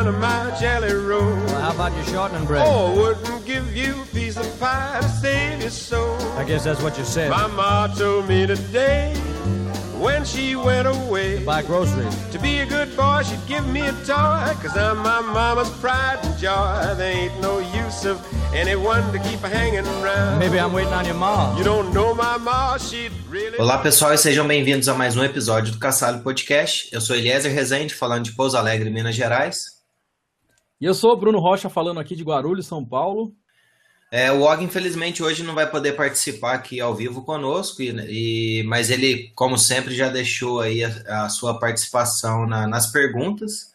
down to my jelly roll. Well, how about your shortening bread? Oh, wouldn't give you a piece of pie to save your soul. I guess that's what you said. My ma told me today, when she went away, Buy groceries. to be a good boy, she'd give me a toy, 'cause I'm my mama's pride and joy. There ain't no use of anyone to keep hanging around. Maybe I'm waiting on your mom. You don't know my ma, she'd really... Olá pessoal e sejam bem-vindos a mais um episódio do Cassalho Podcast. Eu sou Eliezer Rezende, falando de Pouso Alegre, Minas Gerais. E eu sou o Bruno Rocha, falando aqui de Guarulhos, São Paulo. O Og, infelizmente, hoje não vai poder participar aqui ao vivo conosco, mas ele, como sempre, já deixou aí a sua participação nas perguntas.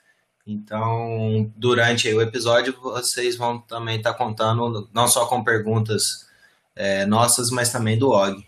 Então, durante aí o episódio, vocês vão também estar contando, não só com perguntas nossas, mas também do Og.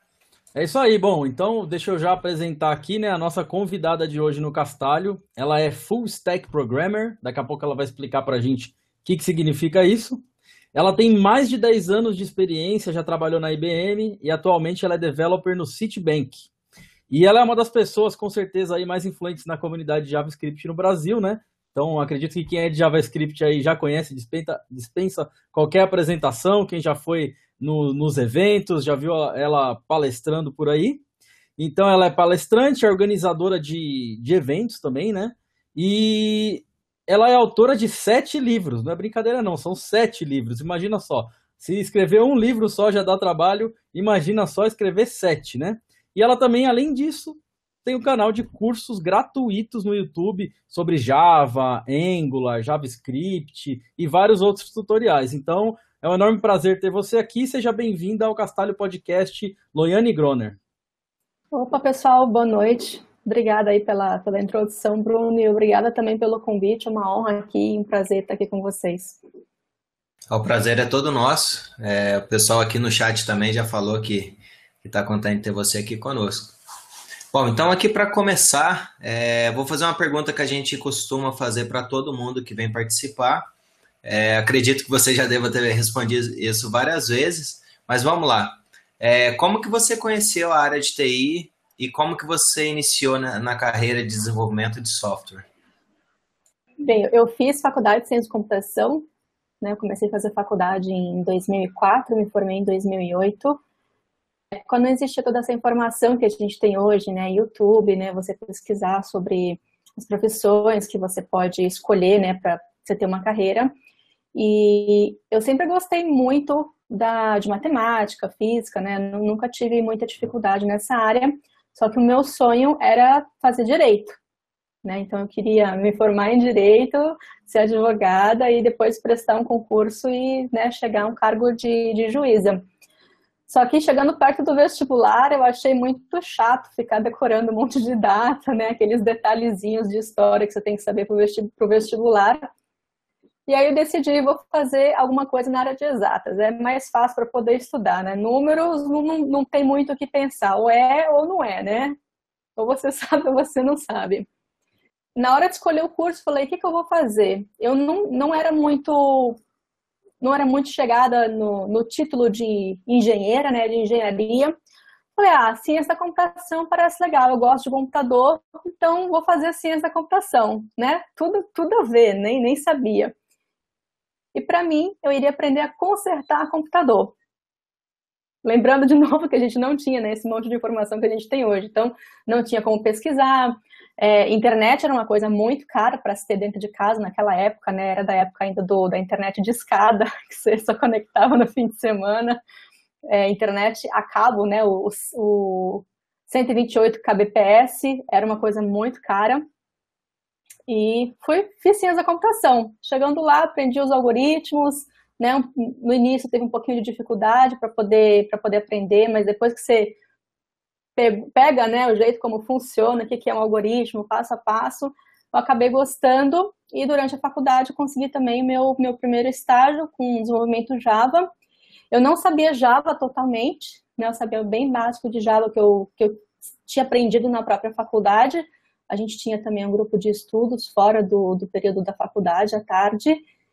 É isso aí, bom, então deixa eu já apresentar aqui, né, a nossa convidada de hoje no Castalho. Ela é Full Stack Programmer, daqui a pouco ela vai explicar pra gente o que significa isso. Ela tem mais de 10 anos de experiência, já trabalhou na IBM e atualmente ela é developer no Citibank. E ela é uma das pessoas, com certeza, aí mais influentes na comunidade de JavaScript no Brasil, né? Então, acredito que quem é de JavaScript aí já conhece, dispensa qualquer apresentação, quem já foi nos eventos, já viu ela palestrando por aí. Então, ela é palestrante, organizadora de eventos também, né? E ela é autora de 7 livros, não é brincadeira não, são 7 livros, imagina só. Se escrever um livro só já dá trabalho, imagina só escrever 7, né? E ela também, além disso, tem um canal de cursos gratuitos no YouTube sobre Java, Angular, JavaScript e vários outros tutoriais. Então, é um enorme prazer ter você aqui. Seja bem-vinda ao Castalho Podcast, Loiane Groner. Opa, pessoal, boa noite. Obrigada aí pela introdução, Bruno, e obrigada também pelo convite. É uma honra aqui, um prazer estar aqui com vocês. O prazer é todo nosso. O pessoal aqui no chat também já falou que está contente de ter você aqui conosco. Bom, então aqui para começar, vou fazer uma pergunta que a gente costuma fazer para todo mundo que vem participar. Acredito que você já deva ter respondido isso várias vezes, mas vamos lá. Como que você conheceu a área de TI e como que você iniciou na carreira de desenvolvimento de software? Bem, eu fiz faculdade de ciência de computação, né? Eu comecei a fazer faculdade em 2004, me formei em 2008. Quando não existia toda essa informação que a gente tem hoje, né, YouTube, né, você pesquisar sobre as profissões que você pode escolher, né, para você ter uma carreira. E eu sempre gostei muito de matemática, física, né, nunca tive muita dificuldade nessa área, só que o meu sonho era fazer direito, né, então eu queria me formar em direito, ser advogada e depois prestar um concurso e, né, chegar a um cargo de juíza. Só que chegando perto do vestibular, eu achei muito chato ficar decorando um monte de data, né? Aqueles detalhezinhos de história que você tem que saber para o vestibular. E aí eu decidi, vou fazer alguma coisa na área de exatas. É mais fácil para poder estudar, né? Números não tem muito o que pensar. Ou é ou não é, né? Ou você sabe ou você não sabe. Na hora de escolher o curso, falei, o que eu vou fazer? Eu não era muito chegada no título de engenheira, né, de engenharia. Falei, ciência da computação parece legal, eu gosto de computador, então vou fazer ciência da computação, né? Tudo a ver, nem sabia. E para mim, eu iria aprender a consertar computador. Lembrando de novo que a gente não tinha, né, esse monte de informação que a gente tem hoje, então não tinha como pesquisar. Internet era uma coisa muito cara para se ter dentro de casa naquela época, né? Era da época ainda da internet de escada, que você só conectava no fim de semana. Internet a cabo, né? O 128 kbps era uma coisa muito cara. E fiz ciência da computação. Chegando lá, aprendi os algoritmos, né? No início teve um pouquinho de dificuldade para poder aprender, mas depois que você pega, né, o jeito como funciona, o que é um algoritmo, passo a passo, eu acabei gostando e durante a faculdade eu consegui também meu primeiro estágio com desenvolvimento Java. Eu não sabia Java totalmente, né, eu sabia bem básico de Java que eu tinha aprendido na própria faculdade. A gente tinha também um grupo de estudos fora do período da faculdade, à tarde.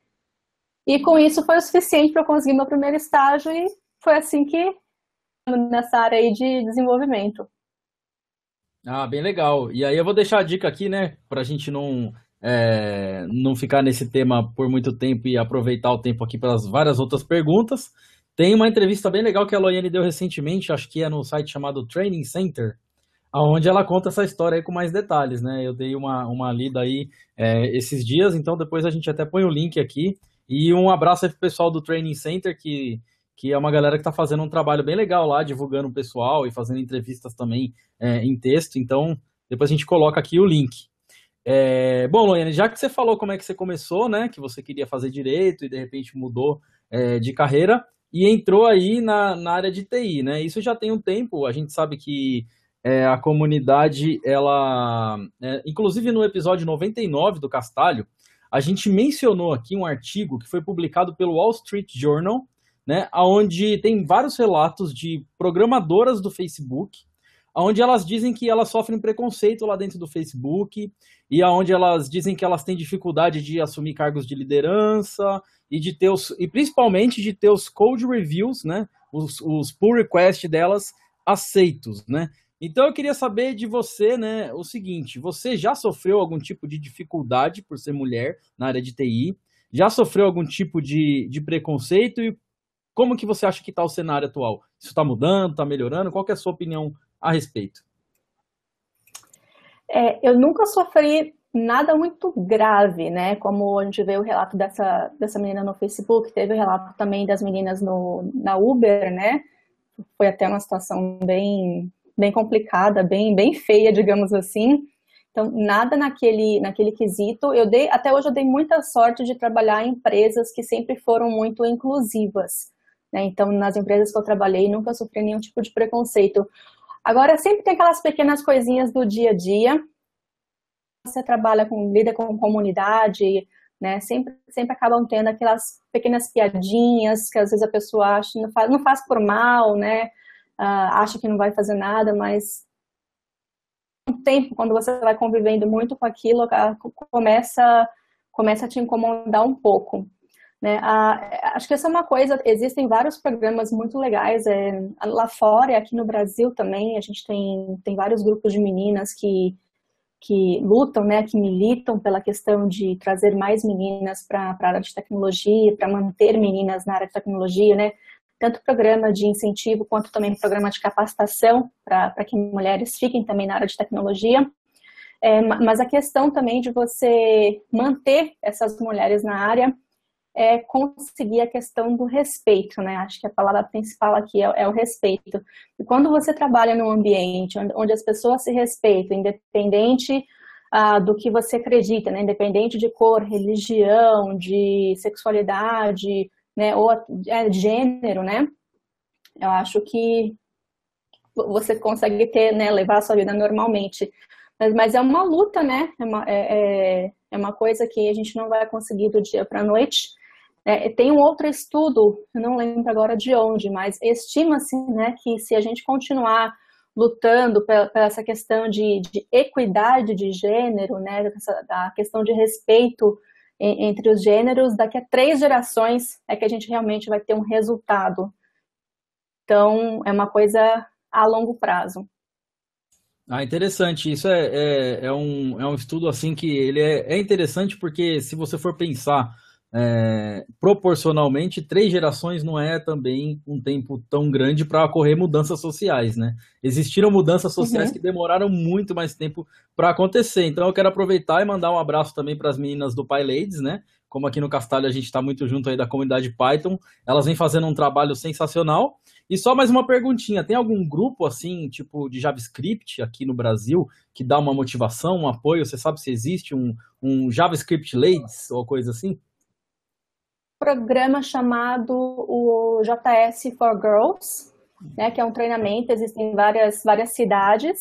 E com isso foi o suficiente para eu conseguir meu primeiro estágio e foi assim que nessa área aí de desenvolvimento. Bem legal. E aí eu vou deixar a dica aqui, né, pra gente não não ficar nesse tema por muito tempo e aproveitar o tempo aqui para as várias outras perguntas, tem uma entrevista bem legal que a Loiane deu recentemente, acho que é no site chamado Training Center, onde ela conta essa história aí com mais detalhes, né? Eu dei uma lida aí esses dias, então depois a gente até põe o link aqui. E um abraço aí pro pessoal do Training Center, que é uma galera que está fazendo um trabalho bem legal lá, divulgando o pessoal e fazendo entrevistas também em texto. Então, depois a gente coloca aqui o link. Bom, Loiane, já que você falou como é que você começou, né? Que você queria fazer direito e de repente mudou de carreira e entrou aí na área de TI, né? Isso já tem um tempo, a gente sabe que a comunidade, ela... inclusive no episódio 99 do Castalho, a gente mencionou aqui um artigo que foi publicado pelo Wall Street Journal, né, onde tem vários relatos de programadoras do Facebook, onde elas dizem que elas sofrem preconceito lá dentro do Facebook, e onde elas dizem que elas têm dificuldade de assumir cargos de liderança, e principalmente de ter os code reviews, né, os pull requests delas aceitos, né? Então eu queria saber de você, né, o seguinte: você já sofreu algum tipo de dificuldade por ser mulher na área de TI? Já sofreu algum tipo de preconceito? E como que você acha que está o cenário atual? Isso está mudando, está melhorando? Qual que é a sua opinião a respeito? Eu nunca sofri nada muito grave, né? Como a gente vê o relato dessa menina no Facebook, teve o relato também das meninas na Uber, né? Foi até uma situação bem complicada, bem feia, digamos assim. Então, nada naquele quesito. Até hoje eu dei muita sorte de trabalhar em empresas que sempre foram muito inclusivas, né? Então, nas empresas que eu trabalhei, nunca sofri nenhum tipo de preconceito. Agora, sempre tem aquelas pequenas coisinhas do dia a dia. Você lida com comunidade, né? Sempre acabam tendo aquelas pequenas piadinhas que às vezes a pessoa acha, não faz por mal, né? Acha que não vai fazer nada, mas com o tempo, quando você vai convivendo muito com aquilo, começa a te incomodar um pouco, né? Acho que essa é uma coisa, existem vários programas muito legais lá fora e aqui no Brasil também. A gente tem vários grupos de meninas que lutam, né, que militam pela questão de trazer mais meninas para a área de tecnologia, para manter meninas na área de tecnologia, né? Tanto programa de incentivo quanto também programa de capacitação para que mulheres fiquem também na área de tecnologia. Mas a questão também de você manter essas mulheres na área é conseguir a questão do respeito, né? Acho que a palavra principal aqui é o respeito. E quando você trabalha num ambiente onde as pessoas se respeitam, independente do que você acredita, né? Independente de cor, religião, de sexualidade, né, ou de gênero, né? Eu acho que você consegue né, levar a sua vida normalmente. Mas é uma luta, né? É uma coisa que a gente não vai conseguir do dia para a noite. Tem um outro estudo, eu não lembro agora de onde, mas estima-se, né, que se a gente continuar lutando pela essa questão de equidade de gênero, né, da questão de respeito entre os gêneros, daqui a 3 gerações é que a gente realmente vai ter um resultado. Então, é uma coisa a longo prazo. Interessante. Isso é um estudo assim que ele é interessante porque se você for pensar proporcionalmente, 3 gerações não é também um tempo tão grande para ocorrer mudanças sociais, né? Existiram mudanças sociais que demoraram muito mais tempo para acontecer. Então eu quero aproveitar e mandar um abraço também para as meninas do PyLadies, né? Como aqui no Castalho a gente está muito junto aí da comunidade Python, elas vêm fazendo um trabalho sensacional. E só mais uma perguntinha, tem algum grupo assim, tipo de JavaScript aqui no Brasil, que dá uma motivação, um apoio? Você sabe se existe um JavaScript Ladies ou coisa assim? Programa chamado o JS for Girls, né, que é um treinamento. Existem várias cidades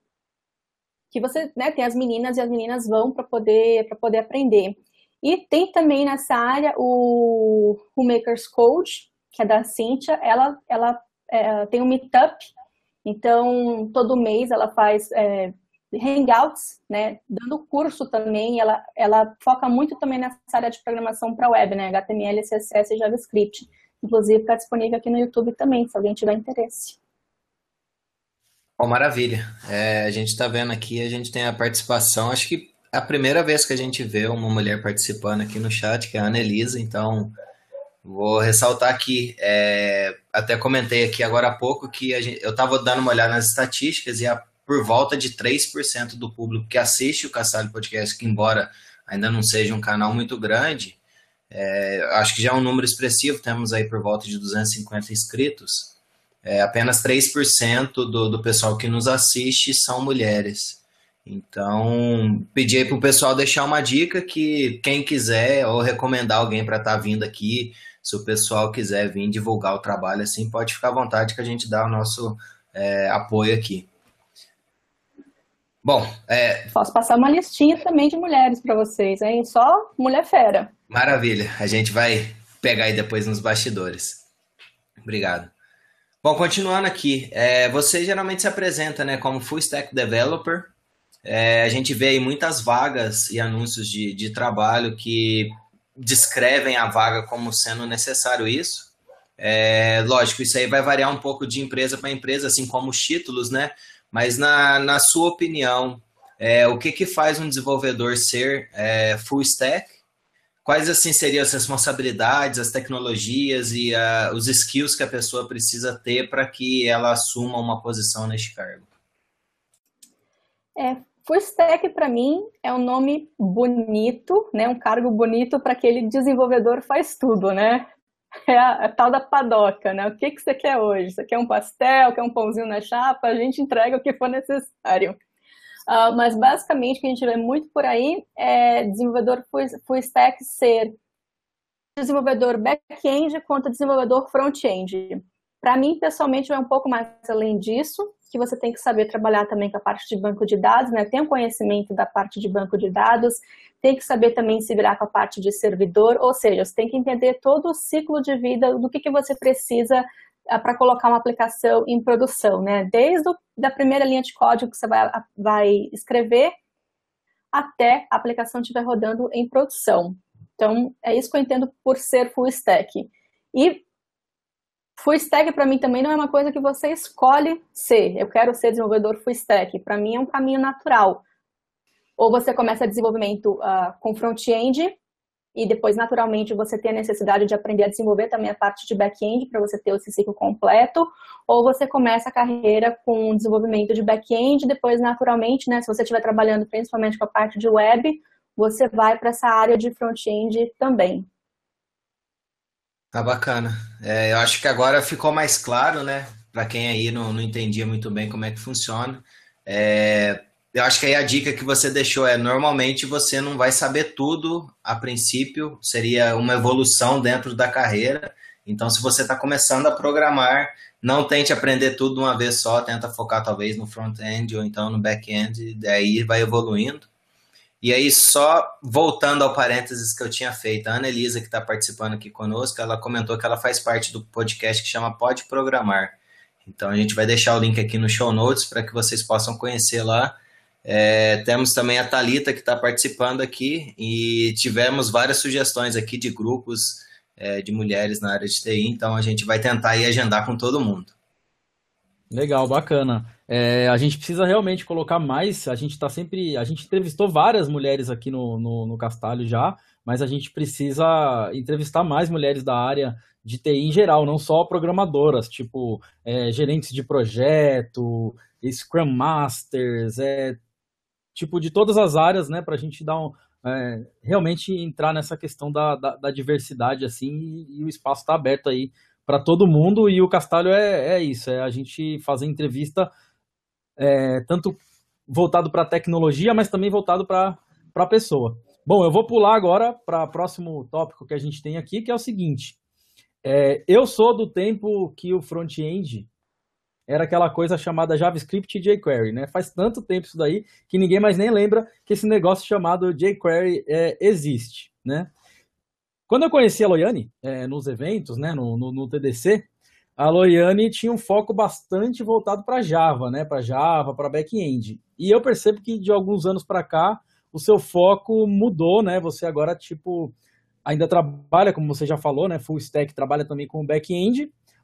que você, né, tem as meninas e as meninas vão para poder aprender. E tem também nessa área o Makers Code, que é da Cíntia. Ela tem um meetup, então todo mês ela faz hangouts, né, dando curso também. Ela foca muito também nessa área de programação para web, né, HTML, CSS e JavaScript. Inclusive está disponível aqui no YouTube também, se alguém tiver interesse. Maravilha. A gente está vendo aqui, a gente tem a participação, acho que a primeira vez que a gente vê uma mulher participando aqui no chat, que é a Annelisa, então vou ressaltar aqui, até comentei aqui agora há pouco que eu estava dando uma olhada nas estatísticas e por volta de 3% do público que assiste o Castalho Podcast, que embora ainda não seja um canal muito grande, acho que já é um número expressivo, temos aí por volta de 250 inscritos, apenas 3% do pessoal que nos assiste são mulheres. Então, pedi aí para o pessoal deixar uma dica que quem quiser ou recomendar alguém para estar vindo aqui, se o pessoal quiser vir divulgar o trabalho assim, pode ficar à vontade que a gente dá o nosso apoio aqui. Bom, Posso passar uma listinha também de mulheres para vocês, hein? Só mulher fera. Maravilha, a gente vai pegar aí depois nos bastidores. Obrigado. Bom, continuando aqui, você geralmente se apresenta, né, como Full Stack Developer. A gente vê aí muitas vagas e anúncios de trabalho que descrevem a vaga como sendo necessário isso. Lógico, isso aí vai variar um pouco de empresa para empresa, assim como os títulos, né? Mas na sua opinião, o que faz um desenvolvedor ser full stack? Quais assim seriam as responsabilidades, as tecnologias e os skills que a pessoa precisa ter para que ela assuma uma posição neste cargo? Full Stack, para mim, é um nome bonito, né? Um cargo bonito para aquele desenvolvedor faz tudo, né? É a tal da padoca, né? O que você quer hoje? Você quer um pastel, quer um pãozinho na chapa? A gente entrega o que for necessário. Mas, basicamente, o que a gente vê muito por aí é desenvolvedor full stack ser desenvolvedor back-end contra desenvolvedor front-end. Para mim, pessoalmente, vai um pouco mais além disso, que você tem que saber trabalhar também com a parte de banco de dados, né? Tem um conhecimento da parte de banco de dados, tem que saber também se virar com a parte de servidor, ou seja, você tem que entender todo o ciclo de vida do que você precisa para colocar uma aplicação em produção, né? Desde da primeira linha de código que você vai escrever até a aplicação estiver rodando em produção. Então, é isso que eu entendo por ser full stack. E full stack, para mim, também não é uma coisa que você escolhe ser. Eu quero ser desenvolvedor full stack. Para mim, é um caminho natural. Ou você começa desenvolvimento com front-end e depois, naturalmente, você tem a necessidade de aprender a desenvolver também a parte de back-end para você ter esse ciclo completo. Ou você começa a carreira com desenvolvimento de back-end, depois, naturalmente, né, se você estiver trabalhando principalmente com a parte de web, você vai para essa área de front-end também. Tá bacana. Eu acho que agora ficou mais claro, né? Para quem aí não entendia muito bem como é que funciona. Eu acho que aí a dica que você deixou normalmente você não vai saber tudo a princípio, seria uma evolução dentro da carreira. Então, se você está começando a programar, não tente aprender tudo de uma vez só, tenta focar talvez no front-end ou então no back-end, daí vai evoluindo. E aí, só voltando ao parênteses que eu tinha feito, a Annelisa, que está participando aqui conosco, ela comentou que ela faz parte do podcast que chama Pode Programar. Então, a gente vai deixar o link aqui no show notes para que vocês possam conhecer lá. Temos também a Thalita, que está participando aqui, e tivemos várias sugestões aqui de grupos de mulheres na área de TI, então a gente vai tentar aí agendar com todo mundo. Legal, bacana. A gente precisa realmente colocar mais, a gente entrevistou várias mulheres aqui no Castalho já, mas a gente precisa entrevistar mais mulheres da área de TI em geral, não só programadoras, tipo gerentes de projeto, Scrum Masters, tipo de todas as áreas, né, para a gente dar realmente entrar nessa questão da diversidade assim, e o espaço está aberto aí para todo mundo, e o Castalho é isso, a gente fazer entrevista tanto voltado para a tecnologia, mas também voltado para a pessoa. Bom, eu vou pular agora para o próximo tópico que a gente tem aqui, que é o seguinte, eu sou do tempo que o front-end era aquela coisa chamada JavaScript e jQuery, né? Faz tanto tempo isso daí que ninguém mais nem lembra que esse negócio chamado jQuery existe, né? Quando eu conheci a Loiane nos eventos, né, no TDC, a Loiane tinha um foco bastante voltado para Java, né, para back-end. E eu percebo que de alguns anos para cá o seu foco mudou, né? Você agora ainda trabalha, como você já falou, né, full stack, trabalha também com back-end,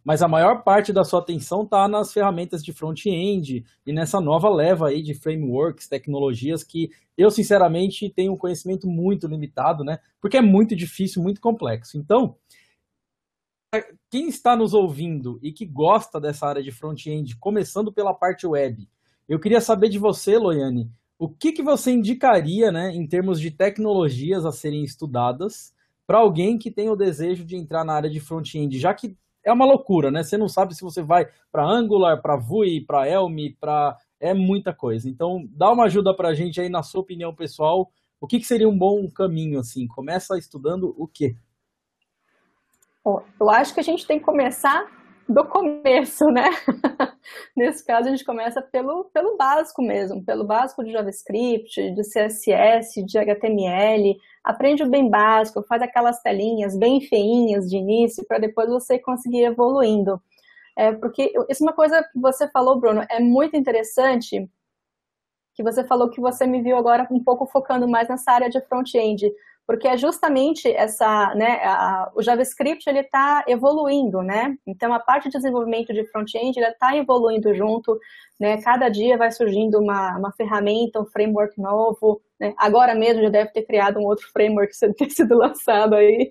mas a maior parte da sua atenção está nas ferramentas de front-end e nessa nova leva aí de frameworks, tecnologias que eu, sinceramente, tenho um conhecimento muito limitado, né? Porque é muito difícil, muito complexo. Então, quem está nos ouvindo e que gosta dessa área de front-end, começando pela parte web, eu queria saber de você, Loiane, o que você indicaria, né, em termos de tecnologias a serem estudadas para alguém que tem o desejo de entrar na área de front-end, já que é uma loucura, né? Você não sabe se você vai para Angular, para Vue, para Elm, é muita coisa. Então, dá uma ajuda para a gente aí, na sua opinião pessoal, o que seria um bom caminho, assim? Começa estudando o quê? Bom, eu acho que a gente tem que começar do começo, né? Nesse caso, a gente começa pelo básico mesmo, pelo básico de JavaScript, de CSS, de HTML, aprende o bem básico, faz aquelas telinhas bem feinhas de início, para depois você conseguir evoluindo. Porque isso é uma coisa que você falou, Bruno, é muito interessante, que você falou que você me viu agora um pouco focando mais nessa área de front-end, porque é justamente o JavaScript ele está evoluindo, né? Então a parte de desenvolvimento de front-end ele está evoluindo junto, né? Cada dia vai surgindo uma ferramenta, um framework novo, né? Agora mesmo já deve ter criado um outro framework que ter sido lançado aí.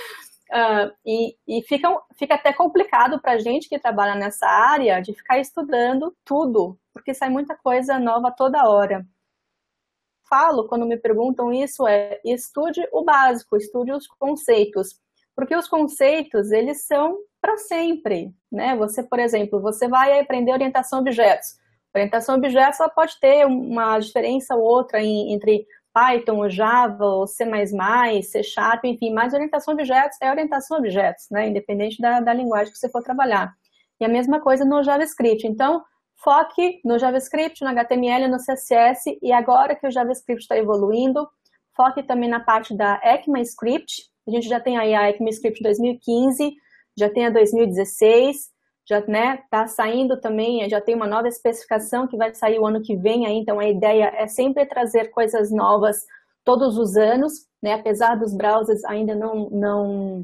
E fica até complicado para a gente que trabalha nessa área de ficar estudando tudo, porque sai muita coisa nova toda hora. Falo, quando me perguntam isso, estude o básico, estude os conceitos, porque os conceitos, eles são para sempre, né? Você, por exemplo, você vai aprender orientação a objetos. Orientação a objetos, ela pode ter uma diferença ou outra entre Python, ou Java, ou C++, C Sharp, enfim, mas orientação a objetos é orientação a objetos, né? Independente da linguagem que você for trabalhar. E a mesma coisa no JavaScript. Então, foque no JavaScript, no HTML, no CSS, e agora que o JavaScript está evoluindo, foque também na parte da ECMAScript. A gente já tem aí a ECMAScript 2015, já tem a 2016, já está saindo também, já tem uma nova especificação que vai sair o ano que vem, aí, então a ideia é sempre trazer coisas novas todos os anos, né? Apesar dos browsers ainda não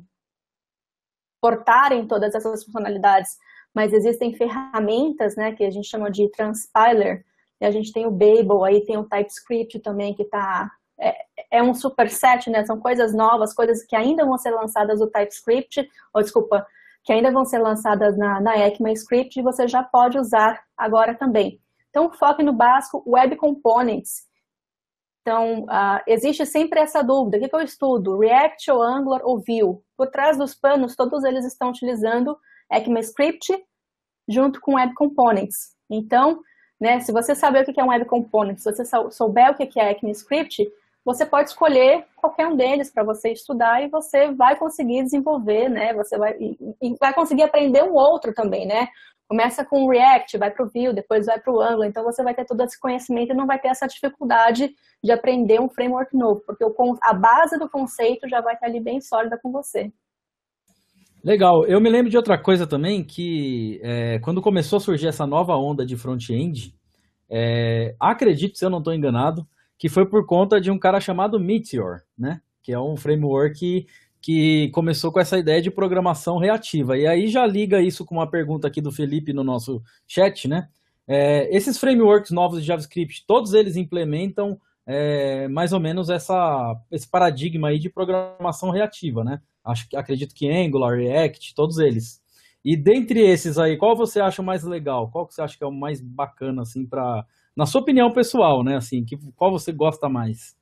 portarem todas essas funcionalidades, mas existem ferramentas, né, que a gente chama de transpiler, e a gente tem o Babel, aí tem o TypeScript também, que é um superset, né, são coisas novas, coisas que ainda vão ser lançadas no TypeScript, que ainda vão ser lançadas na ECMAScript, e você já pode usar agora também. Então, foque no básico, Web Components. Então, existe sempre essa dúvida, o que eu estudo? React ou Angular ou Vue? Por trás dos panos, todos eles estão utilizando ECMAScript junto com Web Components. Então, né, se você saber o que é um Web Component, se você souber o que é ECMAScript, você pode escolher qualquer um deles para você estudar e você vai conseguir desenvolver, né? Você vai conseguir aprender um outro também, né? Começa com o React, vai para o Vue, depois vai para o Angular, então você vai ter todo esse conhecimento e não vai ter essa dificuldade de aprender um framework novo, porque a base do conceito já vai estar ali bem sólida com você. Legal. Eu me lembro de outra coisa também, que quando começou a surgir essa nova onda de front-end, acredito, se eu não estou enganado, que foi por conta de um cara chamado Meteor, né? Que é um framework que começou com essa ideia de programação reativa. E aí já liga isso com uma pergunta aqui do Felipe no nosso chat, né? Esses frameworks novos de JavaScript, todos eles implementam mais ou menos esse paradigma aí de programação reativa, né? Acredito que Angular, React, todos eles. E dentre esses aí, qual você acha o mais legal? Qual que você acha que é o mais bacana, assim, na sua opinião pessoal, né? Assim, qual você gosta mais?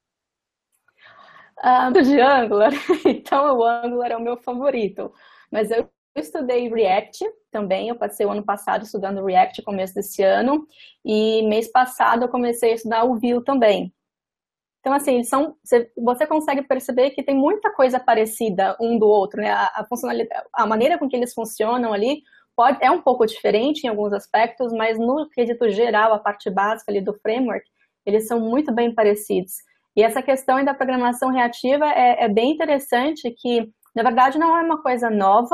De Angular, então o Angular é o meu favorito. Mas eu estudei React também, eu passei o ano passado estudando React, começo desse ano, e mês passado eu comecei a estudar o Vue também. Então, assim, você consegue perceber que tem muita coisa parecida um do outro, né? A funcionalidade, a maneira com que eles funcionam ali é um pouco diferente em alguns aspectos, mas no quesito geral, a parte básica ali do framework, eles são muito bem parecidos. E essa questão da programação reativa é bem interessante, que, na verdade, não é uma coisa nova.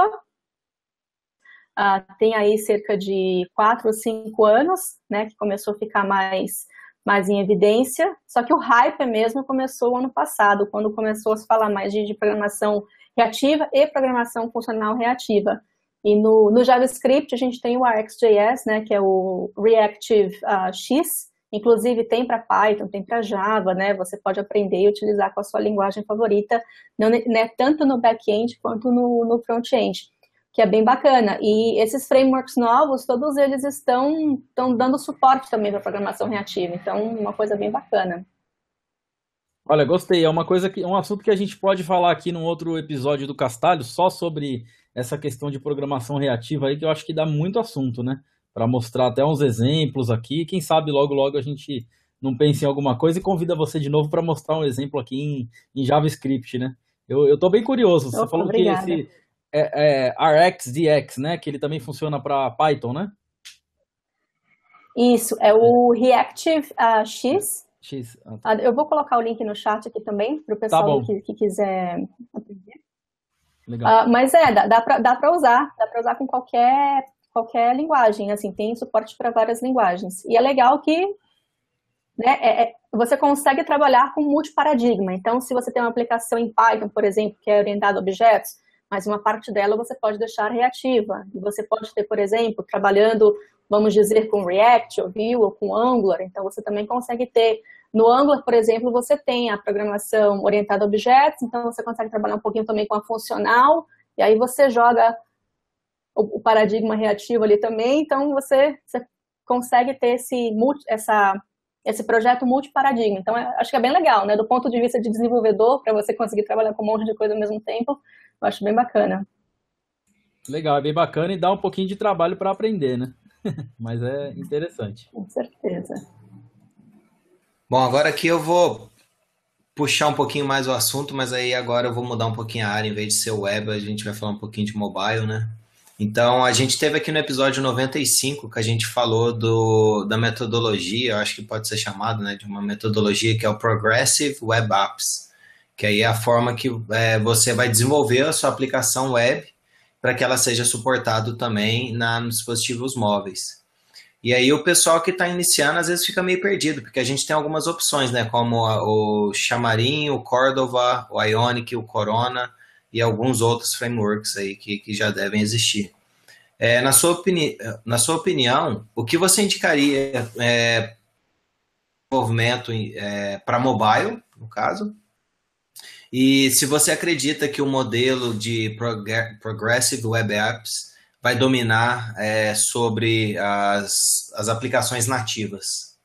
Tem aí cerca de 4 ou 5 anos, né, que começou a ficar mais em evidência, só que o hype mesmo começou ano passado, quando começou a se falar mais de programação reativa e programação funcional reativa. E no JavaScript a gente tem o RxJS, né, que é o Reactive X, inclusive tem para Python, tem para Java, né, você pode aprender e utilizar com a sua linguagem favorita, não, né, tanto no back-end quanto no front-end, que é bem bacana. E esses frameworks novos, todos eles estão dando suporte também para programação reativa, então uma coisa bem bacana. Olha, gostei. É um assunto que a gente pode falar aqui num outro episódio do Castalho, só sobre essa questão de programação reativa aí, que eu acho que dá muito assunto, né? Para mostrar até uns exemplos aqui. Quem sabe logo a gente não pensa em alguma coisa e convida você de novo para mostrar um exemplo aqui em JavaScript, né? Eu tô bem curioso. Você falou obrigada. que esse RxDX, né? Que ele também funciona para Python, né? Isso, é o Reactive X. Tá. Eu vou colocar o link no chat aqui também, para o pessoal que quiser aprender. Legal. Mas dá para usar com qualquer linguagem, assim, tem suporte para várias linguagens. E é legal que, né, você consegue trabalhar com multiparadigma. Então, se você tem uma aplicação em Python, por exemplo, que é orientada a objetos, mas uma parte dela você pode deixar reativa. E você pode ter, por exemplo, trabalhando, vamos dizer, com React, ou Vue, ou com Angular. Então, você também consegue ter. No Angular, por exemplo, você tem a programação orientada a objetos, então você consegue trabalhar um pouquinho também com a funcional, e aí você joga o paradigma reativo ali também, então você consegue ter esse projeto multiparadigma. Então, acho que é bem legal, né? Do ponto de vista de desenvolvedor, para você conseguir trabalhar com um monte de coisa ao mesmo tempo, eu acho bem bacana. Legal, é bem bacana e dá um pouquinho de trabalho para aprender, né? Mas é interessante. Com certeza. Bom, agora aqui eu vou puxar um pouquinho mais o assunto, mas aí agora eu vou mudar um pouquinho a área, em vez de ser web, a gente vai falar um pouquinho de mobile, né? Então, a gente teve aqui no episódio 95 que a gente falou da metodologia, eu acho que pode ser chamado, né, de uma metodologia que é o Progressive Web Apps, que aí é a forma que você vai desenvolver a sua aplicação web para que ela seja suportada também nos dispositivos móveis. E aí o pessoal que está iniciando às vezes fica meio perdido, porque a gente tem algumas opções, né, como o Xamarin, o Cordova, o Ionic, o Corona e alguns outros frameworks aí que já devem existir. Na sua opinião, o que você indicaria desenvolvimento para mobile, no caso? E se você acredita que o modelo de Progressive Web Apps vai dominar sobre as aplicações nativas?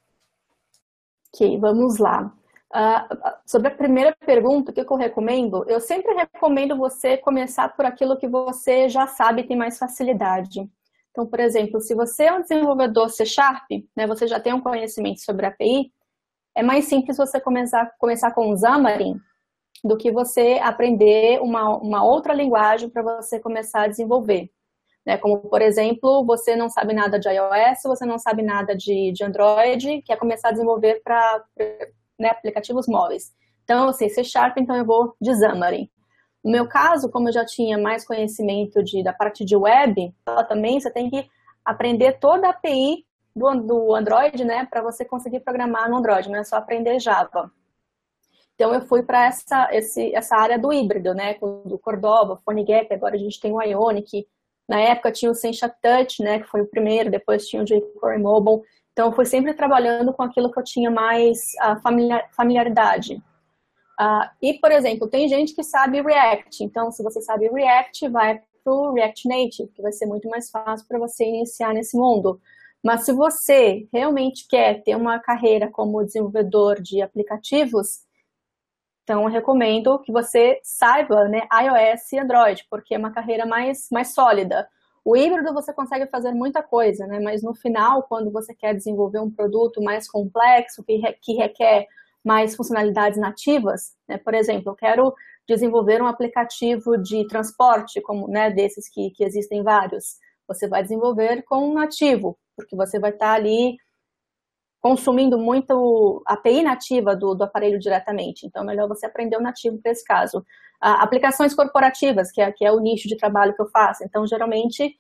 Ok, vamos lá. Sobre a primeira pergunta, o que eu recomendo? Eu sempre recomendo você começar por aquilo que você já sabe e tem mais facilidade. Então, por exemplo, se você é um desenvolvedor C#, né, você já tem um conhecimento sobre API, é mais simples você começar com o Xamarin do que você aprender uma outra linguagem para você começar a desenvolver. Né, como, por exemplo, você não sabe nada de iOS, você não sabe nada de Android, quer começar a desenvolver para aplicativos móveis. Então, assim, C#, então eu vou de Xamarin. No meu caso, como eu já tinha mais conhecimento da parte de web, também você tem que aprender toda a API do Android, né, para você conseguir programar no Android, não é só aprender Java. Então, eu fui para essa área do híbrido, né, do Cordova, PhoneGap, agora a gente tem o Ionic. Na época tinha o Sencha Touch, né, que foi o primeiro, depois tinha o jQuery Mobile. Então, eu fui sempre trabalhando com aquilo que eu tinha mais familiaridade. E, por exemplo, tem gente que sabe React. Então, se você sabe React, vai para o React Native, que vai ser muito mais fácil para você iniciar nesse mundo. Mas se você realmente quer ter uma carreira como desenvolvedor de aplicativos, então eu recomendo que você saiba, né, iOS e Android, porque é uma carreira mais sólida. O híbrido você consegue fazer muita coisa, né? Mas no final, quando você quer desenvolver um produto mais complexo, que requer mais funcionalidades nativas, né? Por exemplo, eu quero desenvolver um aplicativo de transporte, como, né, desses que existem vários. Você vai desenvolver com um nativo, porque você vai estar ali consumindo muito a API nativa do aparelho diretamente. Então, é melhor você aprender o nativo para esse caso. Aplicações corporativas, que é o nicho de trabalho que eu faço. Então, geralmente,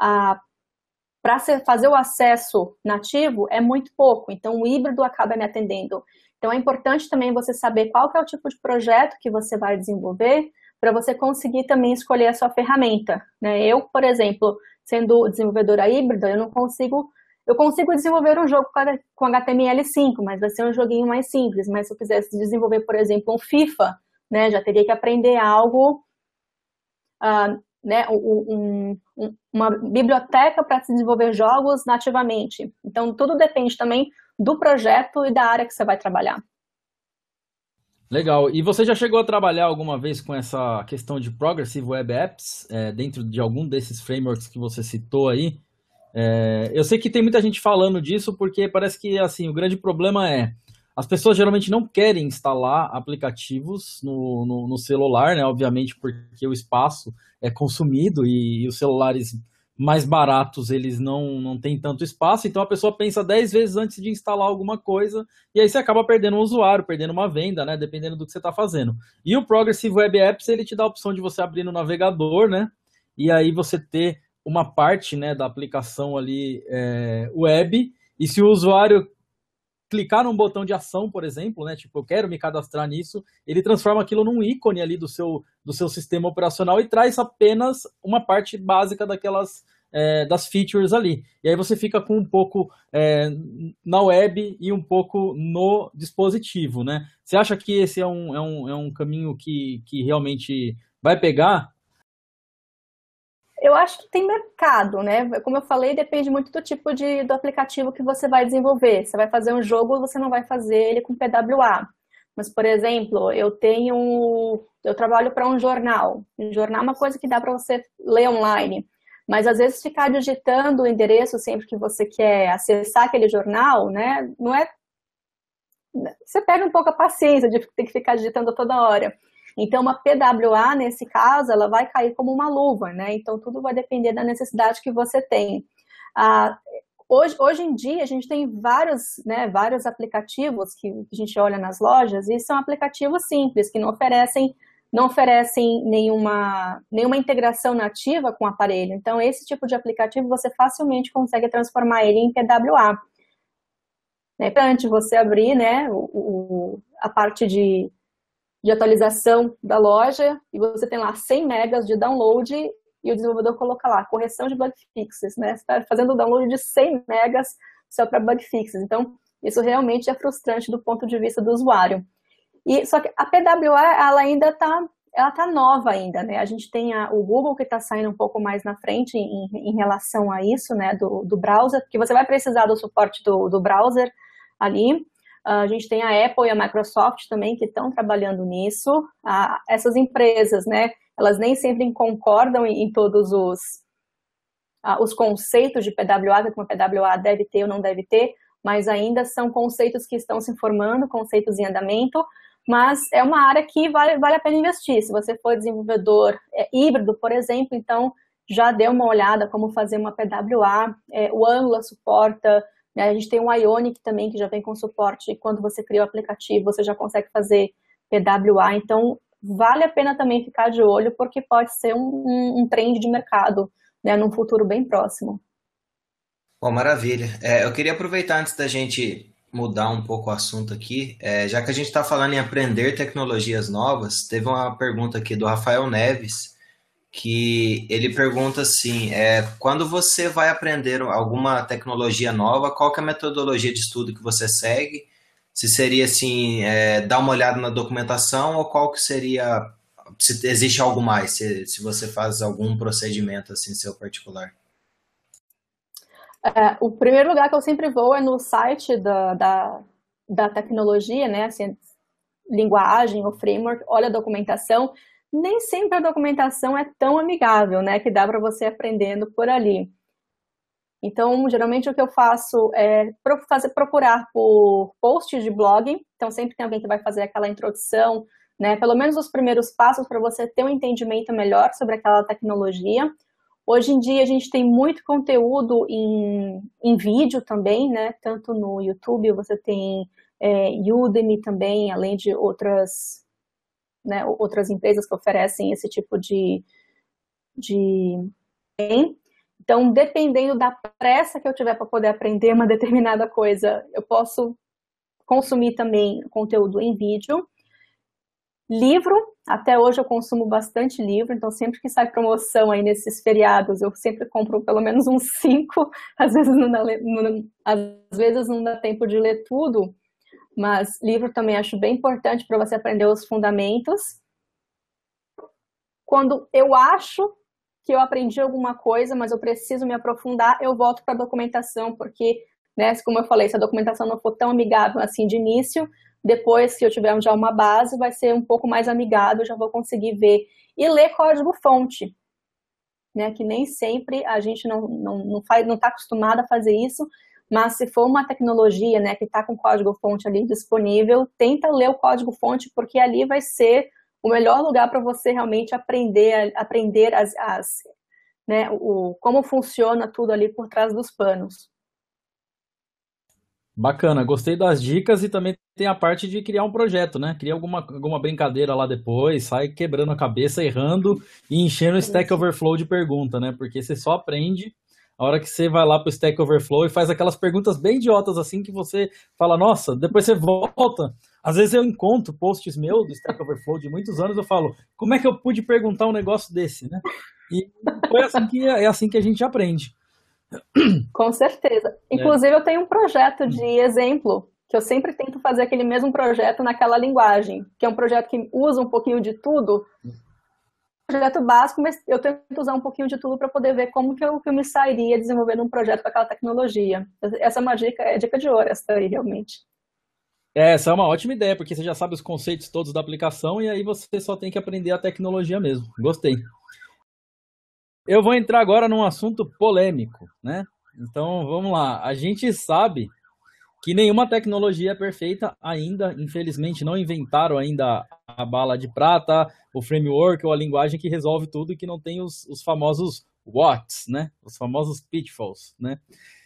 para fazer o acesso nativo é muito pouco. Então, o híbrido acaba me atendendo. Então, é importante também você saber qual que é o tipo de projeto que você vai desenvolver, para você conseguir também escolher a sua ferramenta, né? Eu, por exemplo, sendo desenvolvedora híbrida, eu consigo desenvolver um jogo com HTML5, mas vai ser um joguinho mais simples. Mas se eu quisesse desenvolver, por exemplo, um FIFA, né, já teria que aprender algo, né, uma biblioteca para se desenvolver jogos nativamente. Então, tudo depende também do projeto e da área que você vai trabalhar. Legal. E você já chegou a trabalhar alguma vez com essa questão de Progressive Web Apps dentro de algum desses frameworks que você citou aí? Eu sei que tem muita gente falando disso porque parece que assim, o grande problema as pessoas geralmente não querem instalar aplicativos no celular, né? Obviamente porque o espaço é consumido e os celulares mais baratos eles não têm tanto espaço, então a pessoa pensa 10 vezes antes de instalar alguma coisa e aí você acaba perdendo um usuário, perdendo uma venda, né? Dependendo do que você está fazendo. E o Progressive Web Apps, ele te dá a opção de você abrir no navegador, né? E aí você ter uma parte, né, da aplicação ali web, e se o usuário clicar num botão de ação, por exemplo, né, tipo, eu quero me cadastrar nisso, ele transforma aquilo num ícone ali do seu sistema operacional e traz apenas uma parte básica das features ali. E aí você fica com um pouco na web e um pouco no dispositivo, né? Você acha que esse é um caminho que realmente vai pegar? Eu acho que tem mercado, né? Como eu falei, depende muito do tipo do aplicativo que você vai desenvolver. Você vai fazer um jogo, você não vai fazer ele com PWA. Mas, por exemplo, eu trabalho para um jornal. Um jornal é uma coisa que dá para você ler online. Mas, às vezes, ficar digitando o endereço sempre que você quer acessar aquele jornal, né? Não é... Você perde um pouco a paciência de ter que ficar digitando toda hora. Então, uma PWA, nesse caso, ela vai cair como uma luva, né? Então, tudo vai depender da necessidade que você tem. Hoje em dia, a gente tem vários aplicativos que a gente olha nas lojas e são aplicativos simples, que não oferecem nenhuma integração nativa com o aparelho. Então, esse tipo de aplicativo, você facilmente consegue transformar ele em PWA. Antes de você abrir, né, a parte de atualização da loja, e você tem lá 100 megas de download, e o desenvolvedor coloca lá, correção de bug fixes, né? Você está fazendo o download de 100 megas só para bug fixes. Então, isso realmente é frustrante do ponto de vista do usuário. Só que a PWA, ela ainda tá nova ainda, né? A gente tem o Google que está saindo um pouco mais na frente em relação a isso, né? Do browser, porque você vai precisar do suporte do browser ali. A gente tem a Apple e a Microsoft também que estão trabalhando nisso. Essas empresas, né, elas nem sempre concordam em todos os conceitos de PWA, que uma PWA deve ter ou não deve ter, mas ainda são conceitos que estão se formando, conceitos em andamento, mas é uma área que vale a pena investir. Se você for desenvolvedor híbrido, por exemplo, então já dê uma olhada como fazer uma PWA, o Angular suporta. A gente tem o Ionic também, que já vem com suporte, e quando você cria o aplicativo, você já consegue fazer PWA. Então, vale a pena também ficar de olho, porque pode ser um trend de mercado, né, num futuro bem próximo. Bom, maravilha. Eu queria aproveitar antes da gente mudar um pouco o assunto aqui, já que a gente está falando em aprender tecnologias novas, teve uma pergunta aqui do Rafael Neves, que ele pergunta assim, quando você vai aprender alguma tecnologia nova, qual que é a metodologia de estudo que você segue? Se seria assim, dar uma olhada na documentação ou qual que seria, se existe algo mais, se você faz algum procedimento assim seu particular? O primeiro lugar que eu sempre vou é no site da tecnologia, né, assim, linguagem ou framework, olha a documentação. Nem sempre a documentação é tão amigável, né, que dá para você aprendendo por ali. Então, geralmente o que eu faço é procurar por posts de blog. Então, sempre tem alguém que vai fazer aquela introdução, né, pelo menos os primeiros passos para você ter um entendimento melhor sobre aquela tecnologia. Hoje em dia a gente tem muito conteúdo em vídeo também, né, tanto no YouTube, você tem Udemy também, além de outras empresas que oferecem esse tipo de... Então, dependendo da pressa que eu tiver para poder aprender uma determinada coisa, eu posso consumir também conteúdo em vídeo. Livro, até hoje eu consumo bastante livro, então sempre que sai promoção aí nesses feriados, eu sempre compro pelo menos uns 5, às vezes não dá tempo de ler tudo, mas livro também acho bem importante para você aprender os fundamentos. Quando eu acho que eu aprendi alguma coisa, mas eu preciso me aprofundar, eu volto para a documentação, porque, né, como eu falei, se a documentação não for tão amigável assim de início, depois que eu tiver já uma base, vai ser um pouco mais amigável, já vou conseguir ver. E ler código-fonte, né, que nem sempre a gente não está acostumado a fazer isso, mas se for uma tecnologia, né, que está com código-fonte ali disponível, tenta ler o código-fonte, porque ali vai ser o melhor lugar para você realmente aprender né, como funciona tudo ali por trás dos panos. Bacana, gostei das dicas e também tem a parte de criar um projeto, né? Cria alguma brincadeira lá depois, sai quebrando a cabeça, errando e enchendo o Stack Overflow de pergunta, né? Porque você só aprende a hora que você vai lá pro Stack Overflow e faz aquelas perguntas bem idiotas assim que você fala, nossa, depois você volta. Às vezes eu encontro posts meus do Stack Overflow de muitos anos, eu falo, como é que eu pude perguntar um negócio desse, né? E é assim que a gente aprende. Com certeza. Inclusive, eu tenho um projeto de exemplo, que eu sempre tento fazer aquele mesmo projeto naquela linguagem, que é um projeto que usa um pouquinho de tudo. Projeto básico, mas eu tento usar um pouquinho de tudo para poder ver como que eu me sairia desenvolvendo um projeto com aquela tecnologia. Essa é uma dica de ouro, essa aí, realmente. Essa é uma ótima ideia, porque você já sabe os conceitos todos da aplicação e aí você só tem que aprender a tecnologia mesmo. Gostei. Eu vou entrar agora num assunto polêmico, né? Então, vamos lá. A gente sabe que nenhuma tecnologia é perfeita ainda. Infelizmente, não inventaram ainda a bala de prata, o framework ou a linguagem que resolve tudo e que não tem os famosos whats, né? Os famosos pitfalls, né?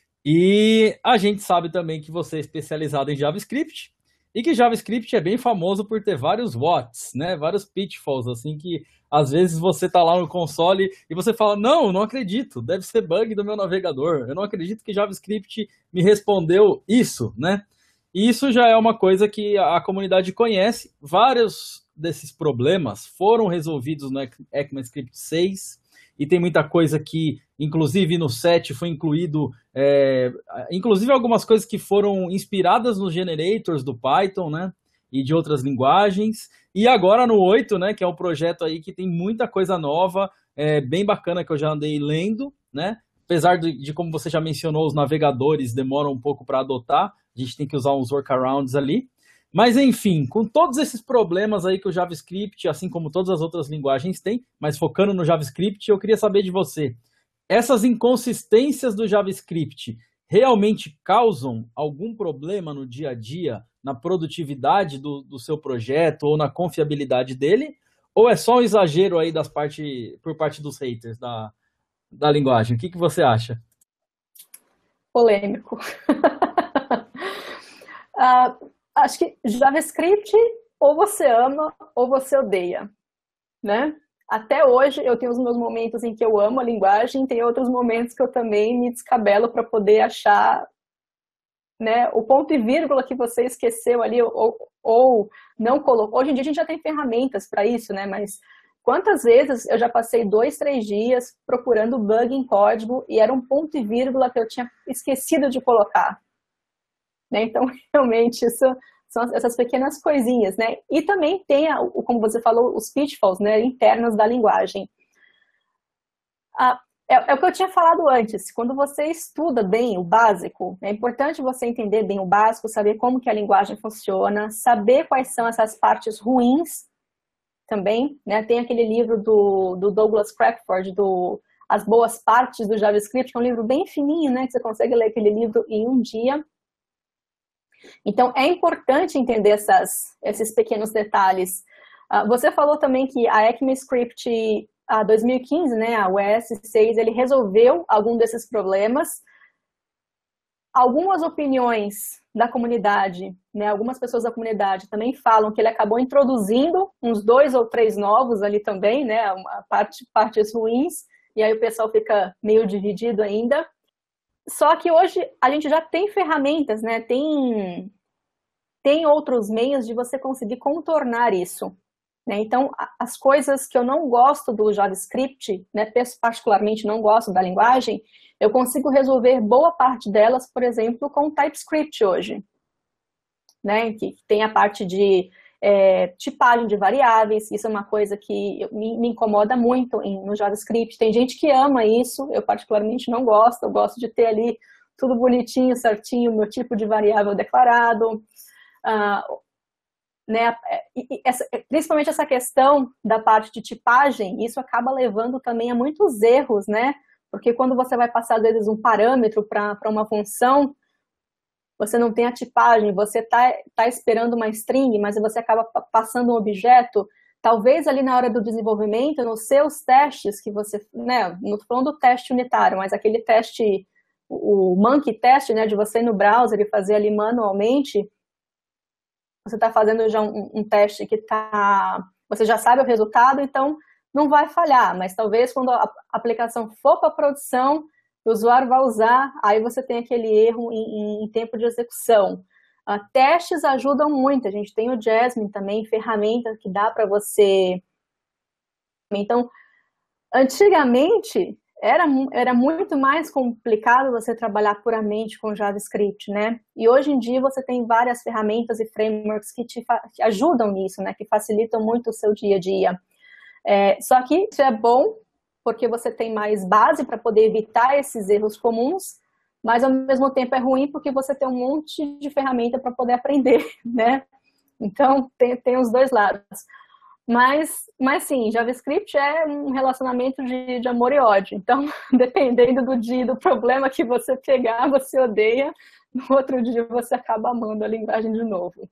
E a gente sabe também que você é especializado em JavaScript e que JavaScript é bem famoso por ter vários whats, né? Vários pitfalls, assim, que às vezes você tá lá no console e você fala, não acredito, deve ser bug do meu navegador, eu não acredito que JavaScript me respondeu isso, né? E isso já é uma coisa que a comunidade conhece. Vários desses problemas foram resolvidos no ECMAScript 6 e tem muita coisa que, inclusive no 7, foi incluído, inclusive algumas coisas que foram inspiradas nos generators do Python, né? E de outras linguagens. E agora no 8, né, que é um projeto aí que tem muita coisa nova, bem bacana que eu já andei lendo, né? Apesar de como você já mencionou, os navegadores demoram um pouco para adotar, a gente tem que usar uns workarounds ali. Mas enfim, com todos esses problemas aí que o JavaScript, assim como todas as outras linguagens têm, mas focando no JavaScript, eu queria saber de você, essas inconsistências do JavaScript realmente causam algum problema no dia a dia, na produtividade do seu projeto ou na confiabilidade dele? Ou é só um exagero aí por parte dos haters da linguagem? O que você acha? Polêmico. Acho que JavaScript ou você ama ou você odeia, né? Até hoje eu tenho os meus momentos em que eu amo a linguagem, tem outros momentos que eu também me descabelo para poder achar, né, o ponto e vírgula que você esqueceu ali ou não colocou. Hoje em dia a gente já tem ferramentas para isso, né? Mas quantas vezes eu já passei 2, 3 dias procurando bug em código e era um ponto e vírgula que eu tinha esquecido de colocar, né? Então, realmente, isso são essas pequenas coisinhas, né? E também tem, como você falou, os pitfalls, né, internos da linguagem. É o que eu tinha falado antes, quando você estuda bem o básico, é importante você entender bem o básico, saber como que a linguagem funciona, saber quais são essas partes ruins também, né? Tem aquele livro do Douglas Crackford, As Boas Partes do JavaScript, que é um livro bem fininho, né? Que você consegue ler aquele livro em um dia. Então, é importante entender esses pequenos detalhes. Você falou também que a ECMAScript 2015, né, o ES6, ele resolveu algum desses problemas. Algumas opiniões da comunidade, né, algumas pessoas da comunidade também falam que ele acabou introduzindo uns 2 ou 3 novos ali também, né, partes ruins, e aí o pessoal fica meio dividido ainda. Só que hoje a gente já tem ferramentas, né? Tem outros meios de você conseguir contornar isso. né? Então, as coisas que eu não gosto do JavaScript, né, particularmente não gosto da linguagem, eu consigo resolver boa parte delas, por exemplo, com TypeScript hoje, né? Que tem a parte de tipagem de variáveis. Isso é uma coisa que me incomoda muito no JavaScript. Tem gente que ama isso, eu particularmente não gosto, eu gosto de ter ali tudo bonitinho, certinho, meu tipo de variável declarado. Né, principalmente essa questão da parte de tipagem, isso acaba levando também a muitos erros, né? Porque quando você vai passar, às vezes, um parâmetro para uma função, você não tem a tipagem, você tá esperando uma string, mas você acaba passando um objeto, talvez ali na hora do desenvolvimento, nos seus testes que você, né, não estou falando do teste unitário, mas aquele teste, o monkey test, né, de você ir no browser e fazer ali manualmente, você está fazendo já um teste que você já sabe o resultado, então não vai falhar, mas talvez quando a aplicação for para a produção, o usuário vai usar, aí você tem aquele erro em tempo de execução. Testes ajudam muito, a gente tem o Jasmine também, ferramenta que dá para você... Então, antigamente, era muito mais complicado você trabalhar puramente com JavaScript, né? E hoje em dia você tem várias ferramentas e frameworks que te ajudam nisso, né? Que facilitam muito o seu dia a dia. Só que isso é bom, porque você tem mais base para poder evitar esses erros comuns, mas ao mesmo tempo é ruim porque você tem um monte de ferramenta para poder aprender, né? Então, tem os dois lados. Mas sim, JavaScript é um relacionamento de amor e ódio. Então, dependendo do dia e do problema que você pegar, você odeia. No outro dia, você acaba amando a linguagem de novo.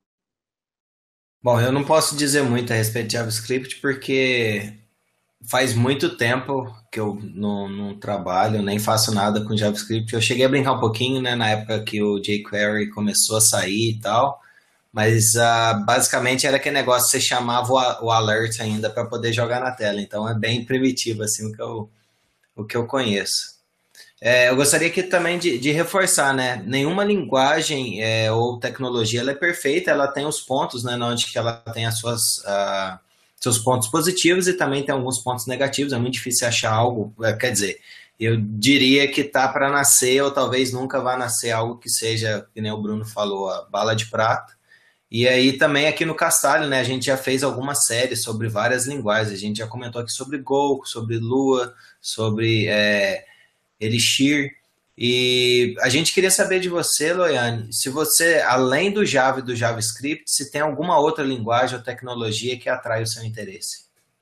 Bom, eu não posso dizer muito a respeito de JavaScript porque faz muito tempo que eu não trabalho, nem faço nada com JavaScript. Eu cheguei a brincar um pouquinho, né, na época que o jQuery começou a sair e tal. Mas basicamente era aquele negócio, você chamava o alert ainda para poder jogar na tela. Então é bem primitivo assim o que eu conheço. Eu gostaria aqui também de reforçar, né? Nenhuma linguagem ou tecnologia ela é perfeita, ela tem os pontos, né? Onde que ela tem seus pontos positivos e também tem alguns pontos negativos. É muito difícil achar algo, quer dizer, eu diria que tá para nascer ou talvez nunca vá nascer algo que seja, que nem o Bruno falou, a bala de prata. E aí também aqui no Castalho, né, a gente já fez algumas séries sobre várias linguagens, a gente já comentou aqui sobre Go, sobre Lua, sobre Elixir, e a gente queria saber de você, Loiane, se você, além do Java e do JavaScript, se tem alguma outra linguagem ou tecnologia que atrai o seu interesse.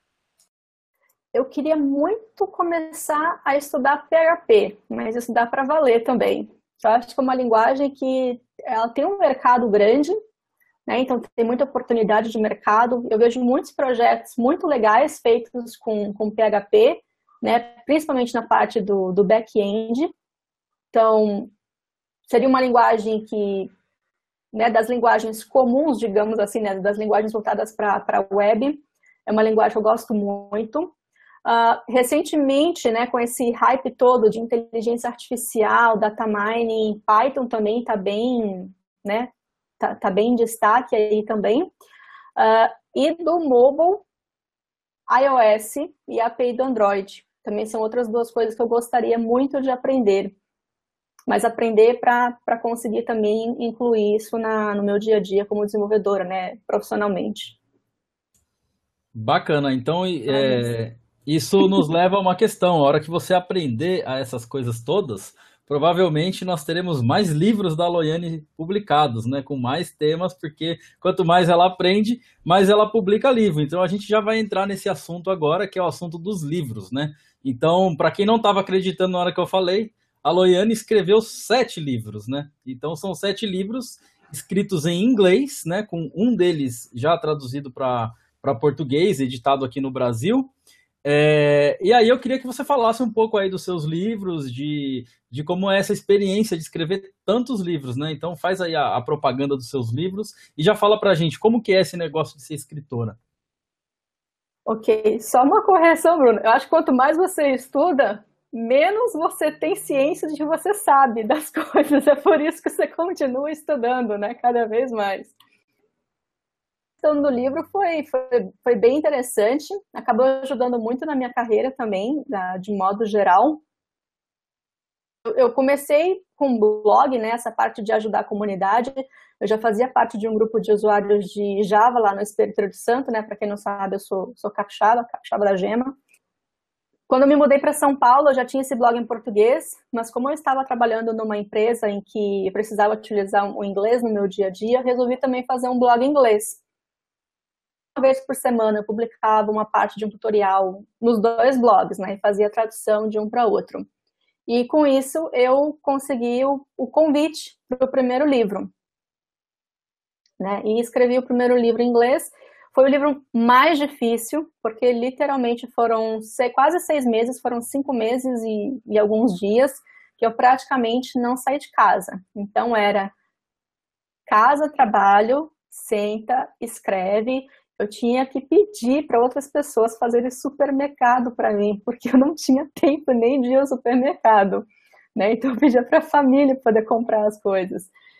Eu queria muito começar a estudar PHP, mas estudar para valer também. Eu acho que é uma linguagem que ela tem um mercado grande, né? Então tem muita oportunidade de mercado. Eu vejo muitos projetos muito legais feitos com PHP, né? Principalmente na parte do back-end. Então, seria uma linguagem que, né, das linguagens comuns, digamos assim, né, das linguagens voltadas para a web, é uma linguagem que eu gosto muito. Recentemente, né, com esse hype todo de inteligência artificial, data mining, Python também está bem, né, tá bem em destaque aí também. E do mobile, iOS e a API do Android. Também são outras duas coisas que eu gostaria muito de aprender. Mas aprender para conseguir também incluir isso no meu dia a dia como desenvolvedora, né, profissionalmente. Bacana. Então, isso nos leva a uma questão. A hora que você aprender a essas coisas todas, provavelmente nós teremos mais livros da Loiane publicados, né, com mais temas, porque quanto mais ela aprende, mais ela publica livro. Então a gente já vai entrar nesse assunto agora, que é o assunto dos livros, né? Então, para quem não estava acreditando na hora que eu falei, a Loiane escreveu 7 livros, né? Então são 7 livros escritos em inglês, né, com um deles já traduzido para português, editado aqui no Brasil. E aí eu queria que você falasse um pouco aí dos seus livros, de como é essa experiência de escrever tantos livros, né? Então faz aí a propaganda dos seus livros e já fala pra gente como que é esse negócio de ser escritora. Ok, só uma correção, Bruno. Eu acho que quanto mais você estuda, menos você tem ciência de que você sabe das coisas. É por isso que você continua estudando, né? Cada vez mais. gostando do livro, foi bem interessante, acabou ajudando muito na minha carreira também, de modo geral. Eu comecei com blog, né, essa parte de ajudar a comunidade. Eu já fazia parte de um grupo de usuários de Java lá no Espírito Santo, né? Para quem não sabe, eu sou capixaba da Gema. Quando eu me mudei para São Paulo, eu já tinha esse blog em português, mas como eu estava trabalhando numa empresa em que eu precisava utilizar o inglês no meu dia a dia, resolvi também fazer um blog em inglês. Uma vez por semana eu publicava uma parte de um tutorial nos 2 blogs, né? E fazia a tradução de um para outro. E com isso eu consegui o convite para o primeiro livro, né? E escrevi o primeiro livro em inglês. Foi o livro mais difícil, porque literalmente foram quase 6 meses, foram 5 meses e alguns dias que eu praticamente não saí de casa. Então era casa, trabalho, senta, escreve. Eu tinha que pedir para outras pessoas fazerem supermercado para mim, porque eu não tinha tempo nem de ir ao supermercado, né? Então eu pedia para a família poder comprar as coisas.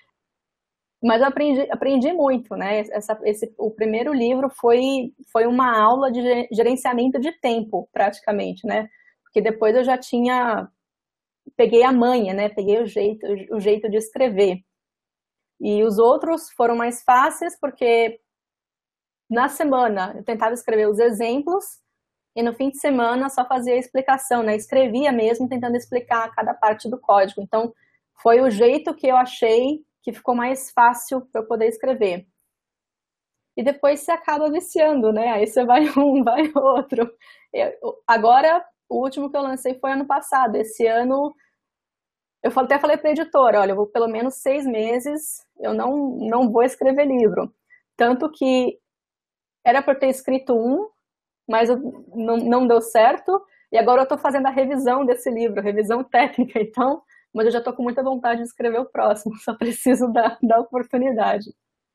Mas eu aprendi muito, né? O primeiro livro foi uma aula de gerenciamento de tempo, praticamente, né? Porque depois eu já peguei a manha, né? Peguei o jeito de escrever. E os outros foram mais fáceis, porque na semana eu tentava escrever os exemplos e no fim de semana só fazia a explicação, né? Escrevia mesmo tentando explicar cada parte do código. Então, foi o jeito que eu achei que ficou mais fácil para eu poder escrever. E depois você acaba viciando, né? Aí você vai um, vai outro. Agora, o último que eu lancei foi ano passado. Esse ano, eu até falei para a editora, olha, eu vou pelo menos 6 meses, eu não vou escrever livro. Tanto que era para ter escrito mas não deu certo. E agora eu estou fazendo a revisão desse livro, revisão técnica, então... Mas eu já estou com muita vontade de escrever o próximo, só preciso da oportunidade.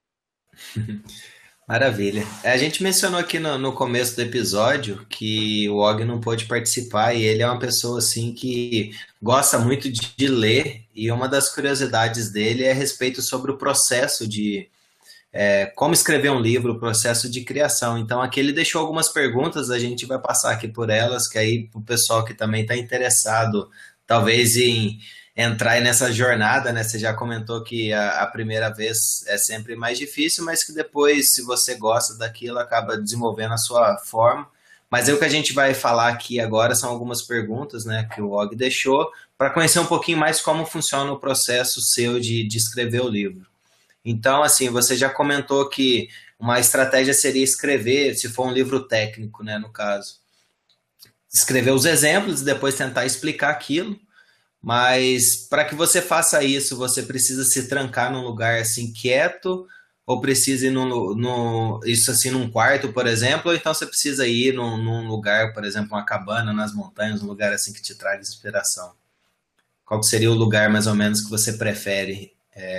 Maravilha. A gente mencionou aqui no começo do episódio que o Og não pôde participar e ele é uma pessoa assim que gosta muito de ler e uma das curiosidades dele é a respeito sobre o processo de como escrever um livro, o processo de criação. Então aqui ele deixou algumas perguntas, a gente vai passar aqui por elas, que aí o pessoal que também está interessado, talvez em entrar aí nessa jornada, né? Você já comentou que a primeira vez é sempre mais difícil, mas que depois, se você gosta daquilo, acaba desenvolvendo a sua forma. Mas aí o que a gente vai falar aqui agora são algumas perguntas, né, que o Og deixou, para conhecer um pouquinho mais como funciona o processo seu de escrever o livro. Então, assim, você já comentou que uma estratégia seria escrever, se for um livro técnico, né, no caso, escrever os exemplos e depois tentar explicar aquilo. Mas para que você faça isso, você precisa se trancar num lugar assim quieto, ou precisa ir isso assim num quarto, por exemplo, ou então você precisa ir num lugar, por exemplo, uma cabana nas montanhas, um lugar assim que te traga inspiração. Qual que seria o lugar mais ou menos que você prefere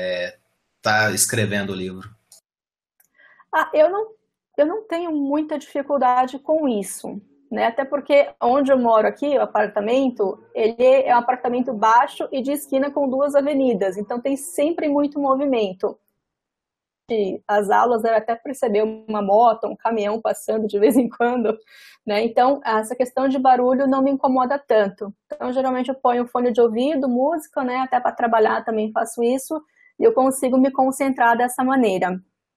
tá escrevendo o livro? Eu não tenho muita dificuldade com isso. Né? Até porque onde eu moro aqui, o apartamento, ele é um apartamento baixo e de esquina com 2 avenidas, então tem sempre muito movimento. E as aulas eu até perceber uma moto, um caminhão passando de vez em quando, né? Então essa questão de barulho não me incomoda tanto. Então geralmente eu ponho fone de ouvido, música, né? Até para trabalhar também faço isso, e eu consigo me concentrar dessa maneira.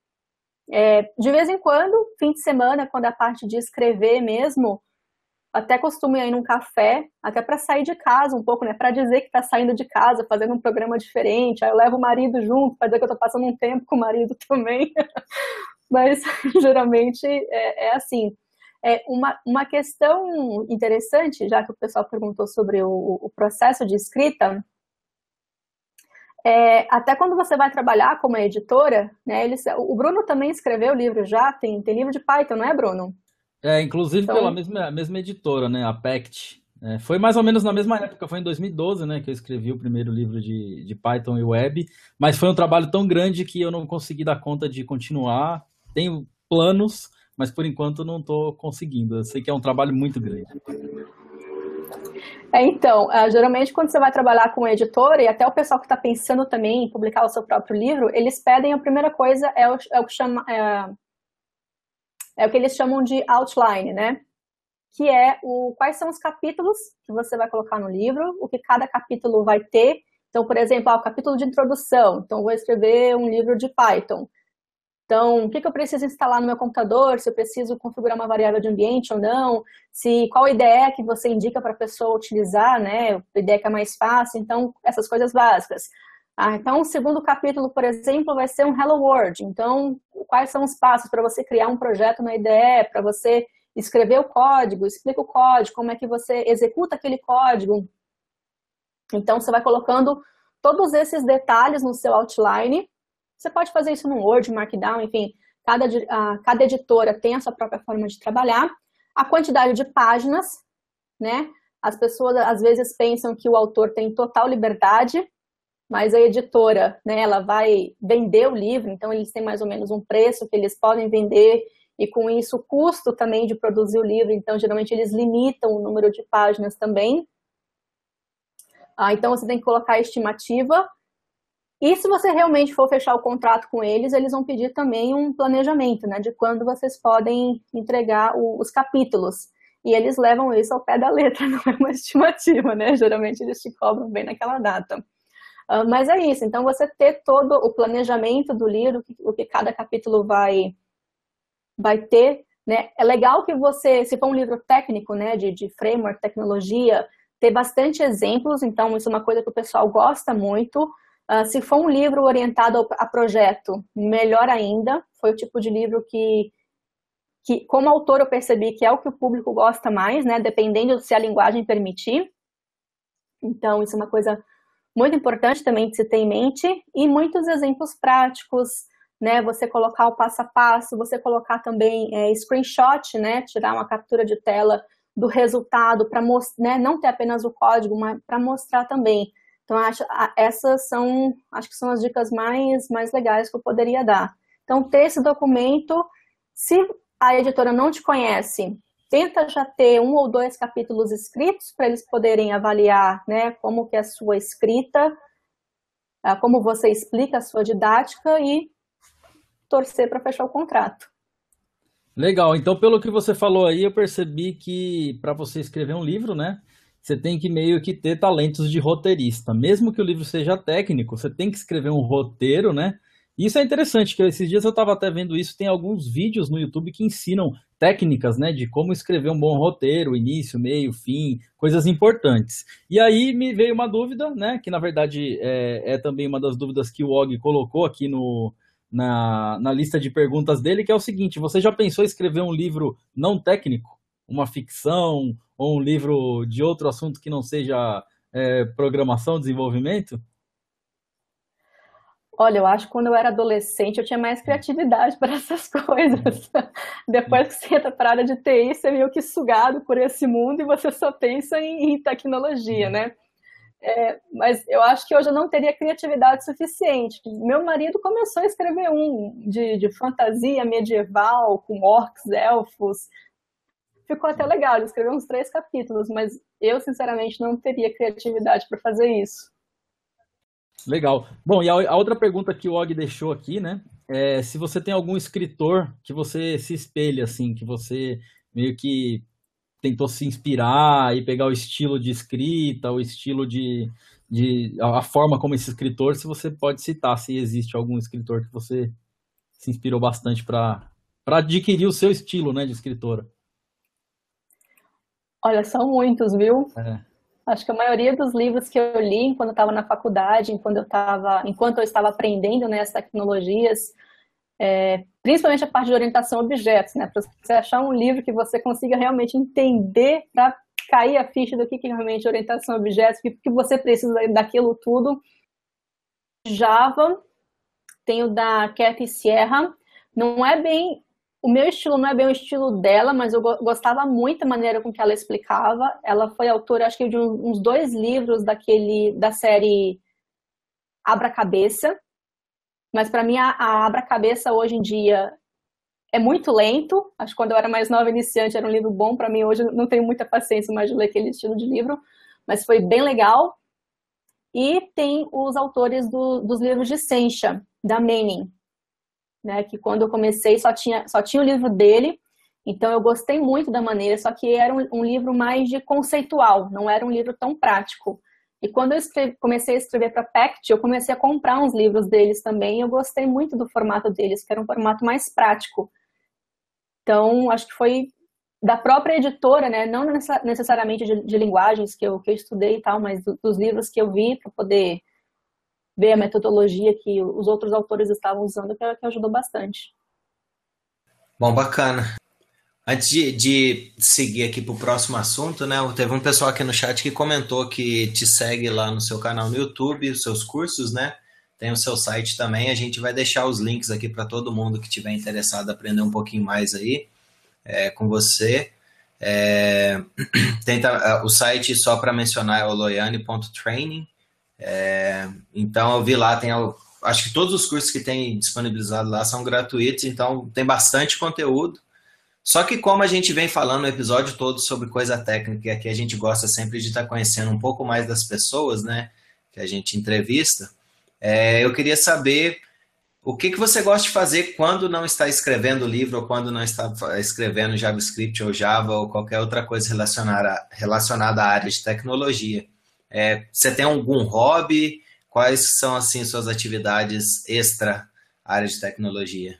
De vez em quando, fim de semana, quando é a parte de escrever mesmo, até costumo ir num café, até para sair de casa um pouco, né? Para dizer que está saindo de casa, fazendo um programa diferente. Aí eu levo o marido junto, para dizer que eu estou passando um tempo com o marido também. Mas, geralmente, é assim. Uma questão interessante, já que o pessoal perguntou sobre o processo de escrita, até quando você vai trabalhar como editora, né, o Bruno também escreveu livro já, tem livro de Python, não é, Bruno? Inclusive então, pela mesma editora, né, a Pact. Foi mais ou menos na mesma época, foi em 2012, né, que eu escrevi o primeiro livro de Python e Web, mas foi um trabalho tão grande que eu não consegui dar conta de continuar. Tenho planos, mas por enquanto não estou conseguindo. Eu sei que é um trabalho muito grande. Então, geralmente quando você vai trabalhar com editora, e até o pessoal que está pensando também em publicar o seu próprio livro, eles pedem, a primeira coisa é o que chama é o que eles chamam de outline, né? Que é quais são os capítulos que você vai colocar no livro, o que cada capítulo vai ter. Então, por exemplo, o capítulo de introdução. Então, vou escrever um livro de Python. Então, o que eu preciso instalar no meu computador, se eu preciso configurar uma variável de ambiente ou não, qual IDE que você indica para a pessoa utilizar, né? A IDE que é mais fácil, então, essas coisas básicas. Então, o segundo capítulo, por exemplo, vai ser um Hello World. Então, quais são os passos para você criar um projeto na IDE, para você escrever o código, explica o código, como é que você executa aquele código. Então, você vai colocando todos esses detalhes no seu outline. Você pode fazer isso no Word, Markdown, enfim, cada editora tem a sua própria forma de trabalhar. A quantidade de páginas, né? As pessoas às vezes pensam que o autor tem total liberdade, mas a editora, né, ela vai vender o livro, então eles têm mais ou menos um preço que eles podem vender, e com isso o custo também de produzir o livro, então geralmente eles limitam o número de páginas também. Então você tem que colocar a estimativa. E se você realmente for fechar o contrato com eles, eles vão pedir também um planejamento, né, de quando vocês podem entregar os capítulos. E eles levam isso ao pé da letra, não é uma estimativa, né? Geralmente eles te cobram bem naquela data. Mas é isso, então você ter todo o planejamento do livro, o que cada capítulo vai ter, né? É legal que você, se for um livro técnico, né, de framework, tecnologia, ter bastante exemplos, então isso é uma coisa que o pessoal gosta muito. Se for um livro orientado a projeto, melhor ainda. Foi o tipo de livro que como autor eu percebi que é o que o público gosta mais, né? Dependendo se a linguagem permitir. Então isso é uma coisa muito importante também de se ter em mente. E muitos exemplos práticos, né? Você colocar o passo a passo, você colocar também screenshot, né? Tirar uma captura de tela do resultado para mostrar, né? Não ter apenas o código, mas para mostrar também. Então, essas acho que são as dicas mais legais que eu poderia dar. Então, ter esse documento, se a editora não te conhece, tenta já ter 1 ou 2 capítulos escritos para eles poderem avaliar, né, como que é a sua escrita, como você explica a sua didática e torcer para fechar o contrato. Legal, então pelo que você falou aí, eu percebi que para você escrever um livro, né, você tem que meio que ter talentos de roteirista. Mesmo que o livro seja técnico, você tem que escrever um roteiro, né? E isso é interessante, que esses dias eu estava até vendo isso, tem alguns vídeos no YouTube que ensinam técnicas, né, de como escrever um bom roteiro, início, meio, fim, coisas importantes. E aí me veio uma dúvida, né, que na verdade é também uma das dúvidas que o Og colocou aqui na lista de perguntas dele, que é o seguinte: você já pensou em escrever um livro não técnico? Uma ficção ou um livro de outro assunto que não seja programação, desenvolvimento? Olha, eu acho que quando eu era adolescente eu tinha mais criatividade para essas coisas. Depois que você entra para a área de TI, você é meio que sugado por esse mundo e você só pensa em tecnologia, né? Mas eu acho que hoje eu não teria criatividade suficiente. Meu marido começou a escrever de fantasia medieval, com orcs, elfos. Ficou até legal, ele escreveu uns 3 capítulos, mas eu, sinceramente, não teria criatividade para fazer isso. Legal. Bom, e a outra pergunta que o Og deixou aqui, né, é se você tem algum escritor que você se espelha, assim, que você meio que tentou se inspirar e pegar o estilo de escrita, o estilo a forma como esse escritor, se você pode citar, se existe algum escritor que você se inspirou bastante para adquirir o seu estilo, né, de escritora. Olha, são muitos, viu? Acho que a maioria dos livros que eu li enquanto eu estava na faculdade, enquanto eu estava aprendendo, né, as tecnologias, principalmente a parte de orientação a objetos, né, para você achar um livro que você consiga realmente entender, para cair a ficha do que é realmente orientação a objetos, o que você precisa daquilo tudo. Java, tenho da Kathy Sierra, o meu estilo não é bem o estilo dela, mas eu gostava muito da maneira com que ela explicava. Ela foi autora, acho que de uns 2 livros da série Abra-Cabeça. Mas para mim a Abra-Cabeça hoje em dia é muito lento. Acho que quando eu era mais nova, iniciante, era um livro bom. Para mim hoje não tenho muita paciência mais de ler aquele estilo de livro. Mas foi bem legal. E tem os autores dos livros de Sencha, da Manning. Né, que quando eu comecei só tinha o livro dele, Então eu gostei muito da maneira, só que era um livro mais de conceitual, não era um livro tão prático. E quando eu comecei a escrever para Pact, eu comecei a comprar uns livros deles também, e eu gostei muito do formato deles, que era um formato mais prático. Então, acho que foi da própria editora, né? Não necessariamente de linguagens que eu estudei e tal, mas dos livros que eu vi para poder ver a metodologia que os outros autores estavam usando, que ajudou bastante. Bom, bacana. Antes de seguir aqui para o próximo assunto, né? Teve um pessoal aqui no chat que comentou que te segue lá no seu canal no YouTube, os seus cursos, né? Tem o seu site também. A gente vai deixar os links aqui para todo mundo que estiver interessado em aprender um pouquinho mais aí com você. O site, só para mencionar, é o loiane.training. Então, eu vi lá, acho que todos os cursos que tem disponibilizado lá são gratuitos, então tem bastante conteúdo. Só que como a gente vem falando o episódio todo sobre coisa técnica, e aqui a gente gosta sempre de estar conhecendo um pouco mais das pessoas, né, que a gente entrevista, eu queria saber o que você gosta de fazer quando não está escrevendo livro ou quando não está escrevendo JavaScript ou Java ou qualquer outra coisa relacionada à área de tecnologia. Você tem algum hobby? Quais são, assim, suas atividades extra área de tecnologia?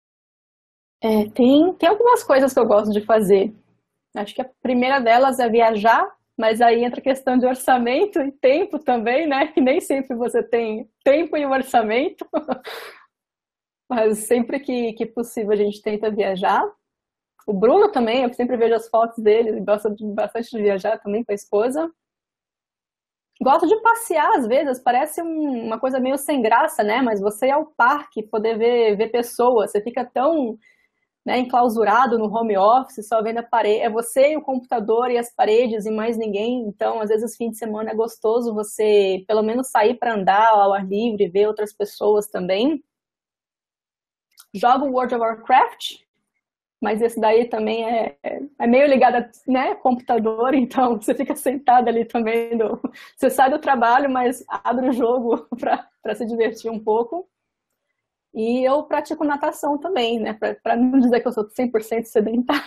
Tem algumas coisas que eu gosto de fazer. Acho que a primeira delas é viajar, mas aí entra a questão de orçamento e tempo também, né? Que nem sempre você tem tempo e orçamento. Mas sempre que possível a gente tenta viajar. O Bruno também, eu sempre vejo as fotos dele, ele gosta bastante de viajar também com a esposa. Gosto de passear às vezes, parece uma coisa meio sem graça, né? Mas você ir ao parque, poder ver pessoas, você fica tão, né, enclausurado no home office, só vendo a parede, é você e o computador e as paredes e mais ninguém. Então, às vezes, fim de semana é gostoso você, pelo menos, sair para andar ao ar livre, ver outras pessoas também. Jogo World of Warcraft, mas esse daí também é meio ligado a, né, computador, então você fica sentado ali também, você sai do trabalho, mas abre o jogo para se divertir um pouco. E eu pratico natação também, né, para não dizer que eu sou 100% sedentária.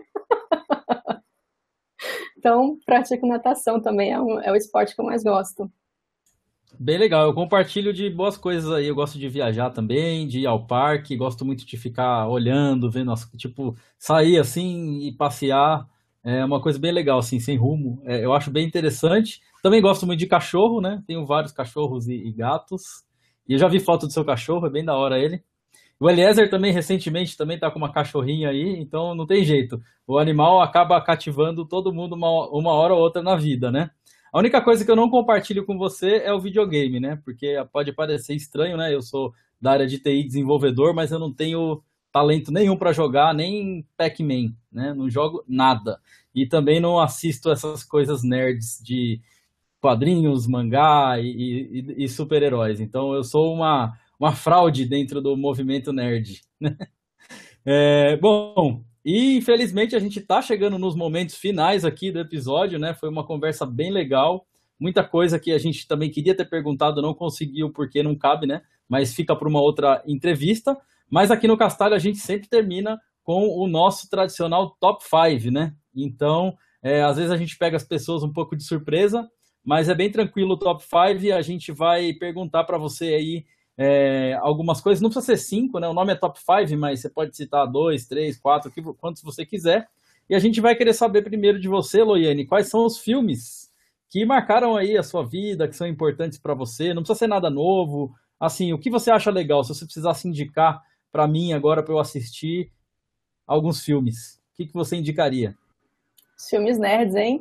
Então, pratico natação também, é o esporte que eu mais gosto. Bem legal, eu compartilho de boas coisas aí, eu gosto de viajar também, de ir ao parque, gosto muito de ficar olhando, vendo, tipo, sair assim e passear, é uma coisa bem legal, assim, sem rumo, eu acho bem interessante. Também gosto muito de cachorro, né, tenho vários cachorros e gatos, e eu já vi foto do seu cachorro, é bem da hora ele. O Eliezer também, recentemente, também tá com uma cachorrinha aí, então não tem jeito, o animal acaba cativando todo mundo uma hora ou outra na vida, né. A única coisa que eu não compartilho com você é o videogame, né? Porque pode parecer estranho, né? Eu sou da área de TI desenvolvedor, mas eu não tenho talento nenhum para jogar, nem Pac-Man, né? Não jogo nada. E também não assisto essas coisas nerds de quadrinhos, mangá e super-heróis. Então eu sou uma fraude dentro do movimento nerd, né? Bom... E, infelizmente, a gente está chegando nos momentos finais aqui do episódio, né? Foi uma conversa bem legal. Muita coisa que a gente também queria ter perguntado, não conseguiu porque não cabe, né? Mas fica para uma outra entrevista. Mas aqui no Castalho a gente sempre termina com o nosso tradicional top 5, né? Então, às vezes a gente pega as pessoas um pouco de surpresa, mas é bem tranquilo o top 5 e a gente vai perguntar para você aí algumas coisas, não precisa ser 5, né? O nome é top 5, mas você pode citar 2, 3, 4, quantos você quiser. E a gente vai querer saber primeiro de você, Loiane, quais são os filmes que marcaram aí a sua vida, que são importantes para você. Não precisa ser nada novo. Assim, o que você acha legal? Se você precisasse indicar para mim agora para eu assistir alguns filmes, o que você indicaria? Os filmes nerds, hein?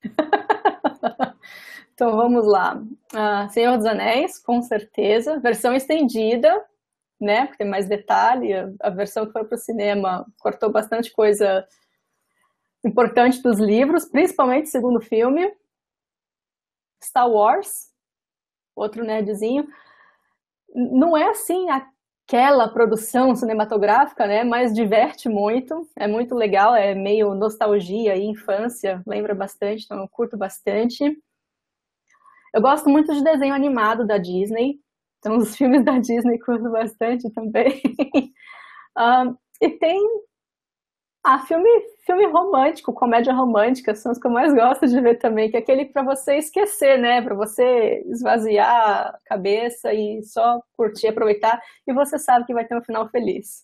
Então vamos lá. Senhor dos Anéis, com certeza. Versão estendida, né? Porque tem mais detalhe. A versão que foi para o cinema cortou bastante coisa importante dos livros, principalmente o segundo filme. Star Wars, outro nerdzinho. Não é assim aquela produção cinematográfica, né? Mas diverte muito. É muito legal, é meio nostalgia e infância. Lembra bastante, então eu curto bastante. Eu gosto muito de desenho animado da Disney, então os filmes da Disney curto bastante também. E tem Filme romântico, comédia romântica, são os que eu mais gosto de ver também, que é aquele para você esquecer, né? Para você esvaziar a cabeça e só curtir, aproveitar, e você sabe que vai ter um final feliz.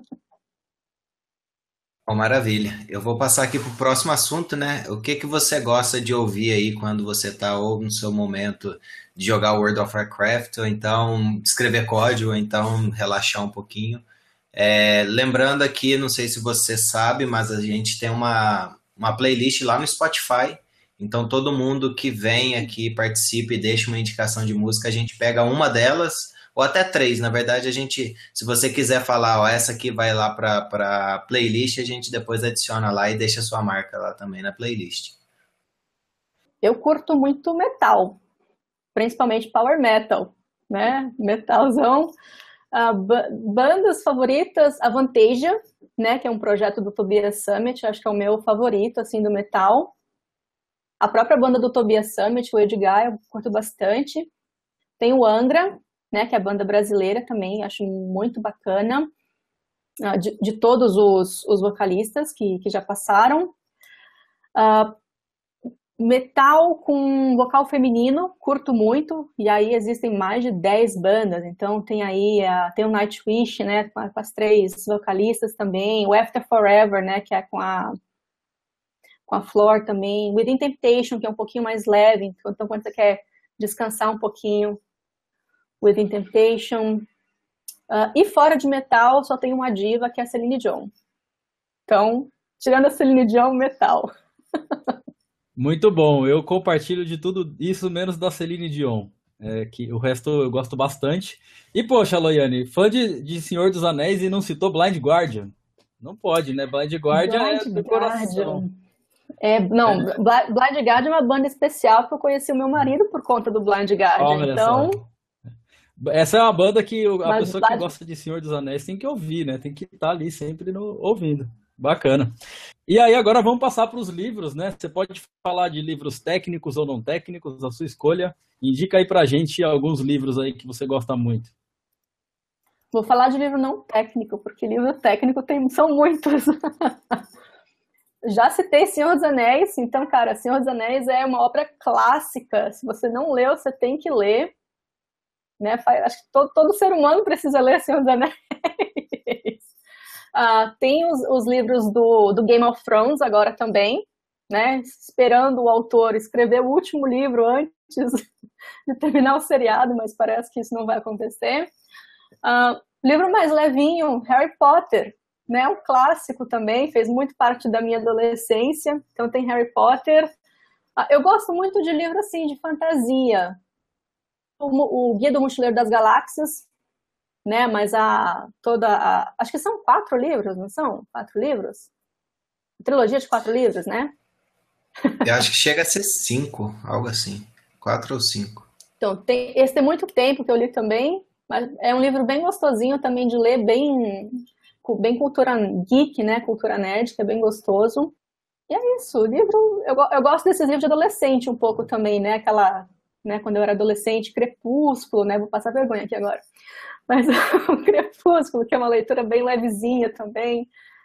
Bom, maravilha. Eu vou passar aqui para o próximo assunto, né? O que que você gosta de ouvir aí quando você está ou no seu momento de jogar World of Warcraft, ou então escrever código, ou então relaxar um pouquinho? Lembrando aqui, não sei se você sabe, mas a gente tem uma playlist lá no Spotify. Então, todo mundo que vem aqui, participe e deixa uma indicação de música, a gente pega uma delas, ou até três. Na verdade, a gente, se você quiser falar, ó, essa aqui vai lá para playlist, a gente depois adiciona lá e deixa sua marca lá também na playlist. Eu curto muito metal, principalmente power metal, né? Metalzão. Bandas favoritas, Avantasia, né, que é um projeto do Tobias Summit, acho que é o meu favorito, assim, do metal. A própria banda do Tobias Summit, o Edgar, eu curto bastante. Tem o Angra, né, que é a banda brasileira também, acho muito bacana, de todos os vocalistas que já passaram. Metal com vocal feminino, curto muito, e aí existem mais de 10 bandas, então tem aí, tem o Nightwish, né, com as 3 vocalistas também, o After Forever, né, que é com a Flor também, Within Temptation, que é um pouquinho mais leve, então quando você quer descansar um pouquinho, Within Temptation, e fora de metal só tem uma diva, que é a Celine Dion. Então, tirando a Celine Dion, metal. Muito bom, eu compartilho de tudo isso, menos da Celine Dion, que o resto eu gosto bastante. E poxa, Loiane, fã de Senhor dos Anéis e não citou Blind Guardian? Não pode, né? Blind Guardian é do coração. Blind Guardian é uma banda especial que eu conheci o meu marido por conta do Blind Guardian, então... Essa é uma banda que a pessoa que gosta de Senhor dos Anéis tem que ouvir, né? Tem que estar ali sempre ouvindo. Bacana. E aí agora vamos passar para os livros, né? Você pode falar de livros técnicos ou não técnicos, a sua escolha. Indica aí pra gente alguns livros aí que você gosta muito. Vou falar de livro não técnico, porque livro técnico são muitos. Já citei Senhor dos Anéis, então, cara, Senhor dos Anéis é uma obra clássica. Se você não leu, você tem que ler. Né? Acho que todo ser humano precisa ler Senhor dos Anéis. Tem os livros do Game of Thrones agora também, né? Esperando o autor escrever o último livro antes de terminar o seriado, mas parece que isso não vai acontecer. Livro mais levinho, Harry Potter, né? Um clássico também, fez muito parte da minha adolescência, então tem Harry Potter. Eu gosto muito de livro assim, de fantasia. O Guia do Mochileiro das Galáxias, né? Mas acho que são 4 livros, não são? 4 livros? Trilogia de 4 livros, né? Eu acho que chega a ser 5, algo assim. 4 ou 5. Então, esse tem muito tempo que eu li também, mas é um livro bem gostosinho também de ler, bem cultura geek, né? Cultura nerd, que é bem gostoso. E é isso, o livro... Eu gosto desses livros de adolescente um pouco também, né? Né, quando eu era adolescente, Crepúsculo, né? Vou passar vergonha aqui agora. Mas o Crepúsculo, que é uma leitura bem levezinha também.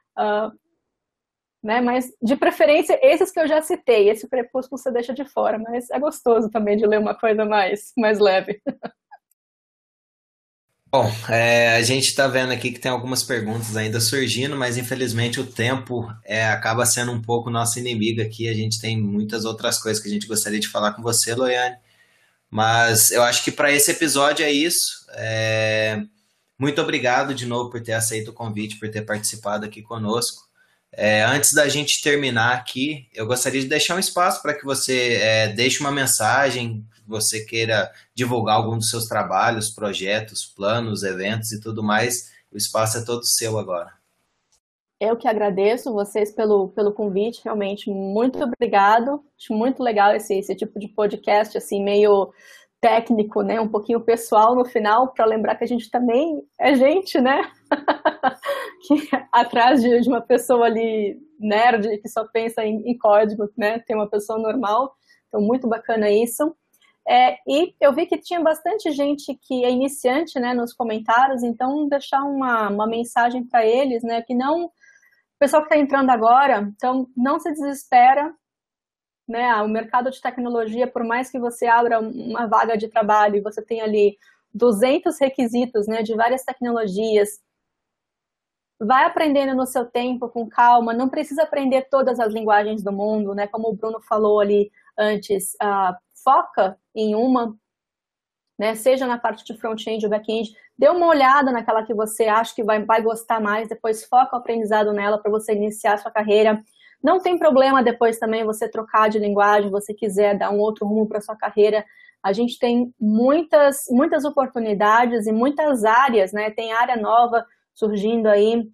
Né? Mas, de preferência, esses que eu já citei. Esse Crepúsculo você deixa de fora, mas é gostoso também de ler uma coisa mais leve. Bom, a gente está vendo aqui que tem algumas perguntas ainda surgindo, mas infelizmente o tempo acaba sendo um pouco nosso inimigo aqui. A gente tem muitas outras coisas que a gente gostaria de falar com você, Loiane. Mas eu acho que para esse episódio é isso. Muito obrigado de novo por ter aceito o convite, por ter participado aqui conosco. Antes da gente terminar aqui, eu gostaria de deixar um espaço para que você deixe uma mensagem, que você queira divulgar algum dos seus trabalhos, projetos, planos, eventos e tudo mais. O espaço é todo seu agora. Eu que agradeço vocês pelo convite, realmente, muito obrigado. Acho muito legal esse tipo de podcast, assim, meio técnico, né? Um pouquinho pessoal no final, para lembrar que a gente também é gente, né? Que atrás de uma pessoa ali nerd que só pensa em código, né? Tem uma pessoa normal, então muito bacana isso. E eu vi que tinha bastante gente que é iniciante, né, nos comentários, então deixar uma mensagem para eles, né, que não pessoal que está entrando agora, então não se desespera, né? O mercado de tecnologia, por mais que você abra uma vaga de trabalho e você tenha ali 200 requisitos, né, de várias tecnologias, vai aprendendo no seu tempo, com calma, não precisa aprender todas as linguagens do mundo, né? Como o Bruno falou ali antes, foca em uma, né? Seja na parte de front-end ou back-end, dê uma olhada naquela que você acha que vai gostar mais, depois foca o aprendizado nela para você iniciar a sua carreira. Não tem problema depois também você trocar de linguagem, você quiser dar um outro rumo para sua carreira. A gente tem muitas oportunidades e muitas áreas, né? Tem área nova surgindo aí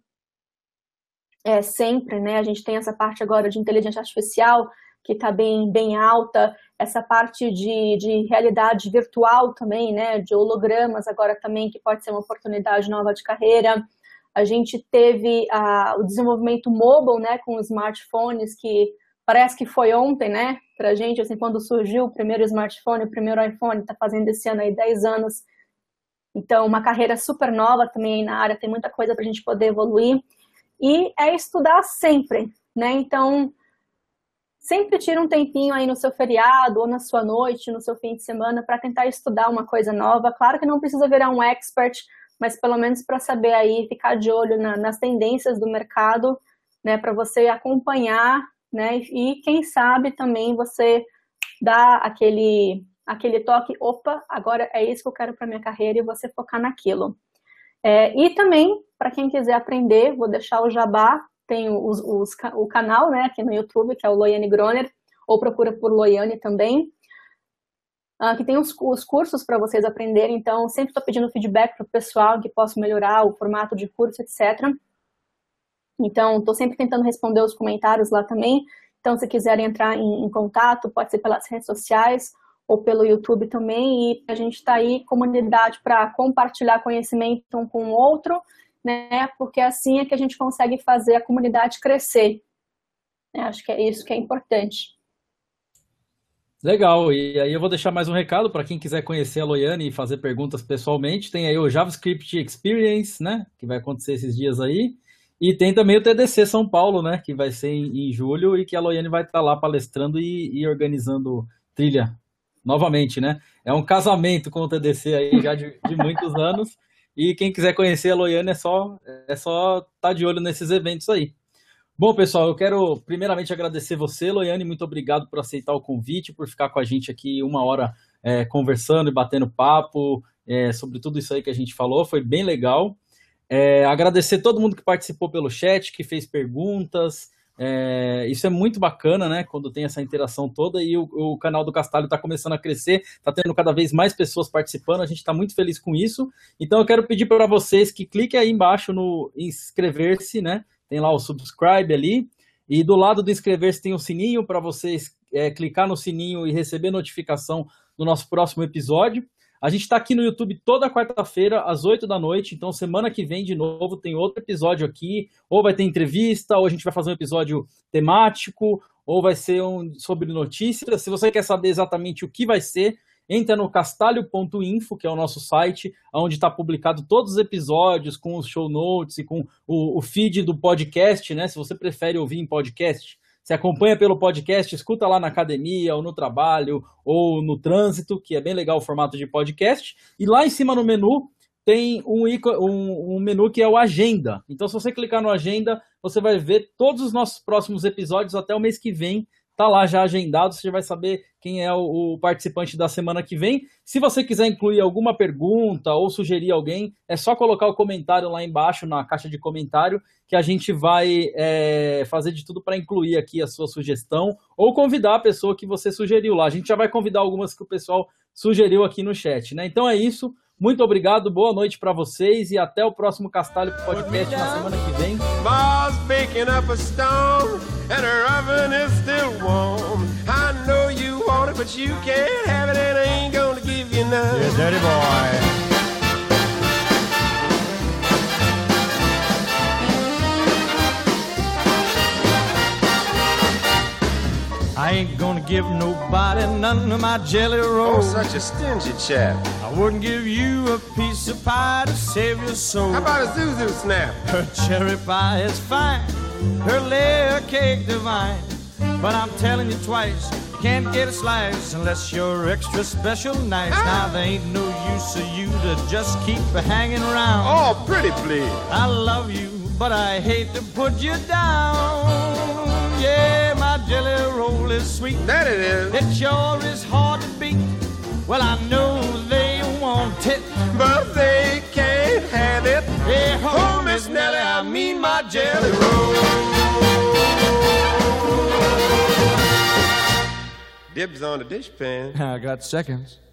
sempre, né? A gente tem essa parte agora de inteligência artificial que está bem alta, essa parte de realidade virtual também, né? De hologramas agora também, que pode ser uma oportunidade nova de carreira. A gente teve o desenvolvimento mobile, né, com smartphones, que parece que foi ontem, né, pra gente, assim, quando surgiu o primeiro smartphone, o primeiro iPhone, tá fazendo esse ano aí 10 anos. Então, uma carreira super nova também aí na área, tem muita coisa pra gente poder evoluir. E é estudar sempre, né, então, sempre tira um tempinho aí no seu feriado, ou na sua noite, no seu fim de semana, para tentar estudar uma coisa nova. Claro que não precisa virar um expert, mas pelo menos para saber aí, ficar de olho nas tendências do mercado, né, para você acompanhar, né, e quem sabe também você dar aquele toque, opa, agora é isso que eu quero para minha carreira, e você focar naquilo. E também, para quem quiser aprender, vou deixar o jabá, tem o canal, né, aqui no YouTube, que é o Loiane Groner, ou procura por Loiane também, que tem os cursos para vocês aprenderem, então sempre estou pedindo feedback para o pessoal, que posso melhorar o formato de curso, etc. Então, estou sempre tentando responder os comentários lá também, então se quiserem entrar em contato, pode ser pelas redes sociais ou pelo YouTube também, e a gente está aí, comunidade, para compartilhar conhecimento um com o outro, né, porque assim é que a gente consegue fazer a comunidade crescer. Acho que é isso que é importante. Legal, e aí eu vou deixar mais um recado para quem quiser conhecer a Loiane e fazer perguntas pessoalmente. Tem aí o JavaScript Experience, né, que vai acontecer esses dias aí, e tem também o TDC São Paulo, né, que vai ser em julho, e que a Loiane vai estar lá palestrando e organizando trilha novamente, né. É um casamento com o TDC aí já de muitos anos, e quem quiser conhecer a Loiane é só estar de olho nesses eventos aí. Bom, pessoal, eu quero primeiramente agradecer você, Loiane, muito obrigado por aceitar o convite, por ficar com a gente aqui uma hora conversando e batendo papo sobre tudo isso aí que a gente falou, foi bem legal. Agradecer todo mundo que participou pelo chat, que fez perguntas, isso é muito bacana, né, quando tem essa interação toda, e o canal do Castalho está começando a crescer, está tendo cada vez mais pessoas participando, a gente está muito feliz com isso, então eu quero pedir para vocês que cliquem aí embaixo no inscrever-se, né, tem lá o subscribe ali, e do lado do inscrever-se tem um sininho para vocês clicar no sininho e receber notificação do nosso próximo episódio. A gente está aqui no YouTube toda quarta-feira, às 8 da noite, então semana que vem, de novo, tem outro episódio aqui, ou vai ter entrevista, ou a gente vai fazer um episódio temático, ou vai ser sobre notícias. Se você quer saber exatamente o que vai ser, entra no castalho.info, que é o nosso site, onde está publicado todos os episódios, com os show notes e com o feed do podcast, né? Se você prefere ouvir em podcast, você acompanha pelo podcast, escuta lá na academia, ou no trabalho, ou no trânsito, que é bem legal o formato de podcast. E lá em cima no menu tem um menu que é o Agenda. Então, se você clicar no Agenda, você vai ver todos os nossos próximos episódios até o mês que vem. Tá lá já agendado, você já vai saber quem é o participante da semana que vem. Se você quiser incluir alguma pergunta ou sugerir alguém, é só colocar o comentário lá embaixo na caixa de comentário, que a gente vai fazer de tudo para incluir aqui a sua sugestão ou convidar a pessoa que você sugeriu lá. A gente já vai convidar algumas que o pessoal sugeriu aqui no chat, né? Então é isso. Muito obrigado, boa noite para vocês e até o próximo Castalho Podcast na semana que vem. Mom's baking up a stone and her oven is still warm. I know you want it, but you can't have it, and I ain't gonna give you none. Yeah, dirty boy. I ain't gonna give nobody none of my jelly rolls. Oh, such a stingy chap. I wouldn't give you a piece of pie to save your soul. How about a Zuzu snap? Her cherry pie is fine, her layer cake divine. But I'm telling you twice, you can't get a slice unless you're extra special nice. Now there ain't no use of you to just keep hanging around. Oh, pretty please. I love you, but I hate to put you down. Yeah, my jelly roll is sweet. That it is. It sure is hard to beat. Well, I know they want it, But they can't have it. hey, ho, Miss Nellie, I mean my jelly roll. Dibs on the dishpan. I got seconds.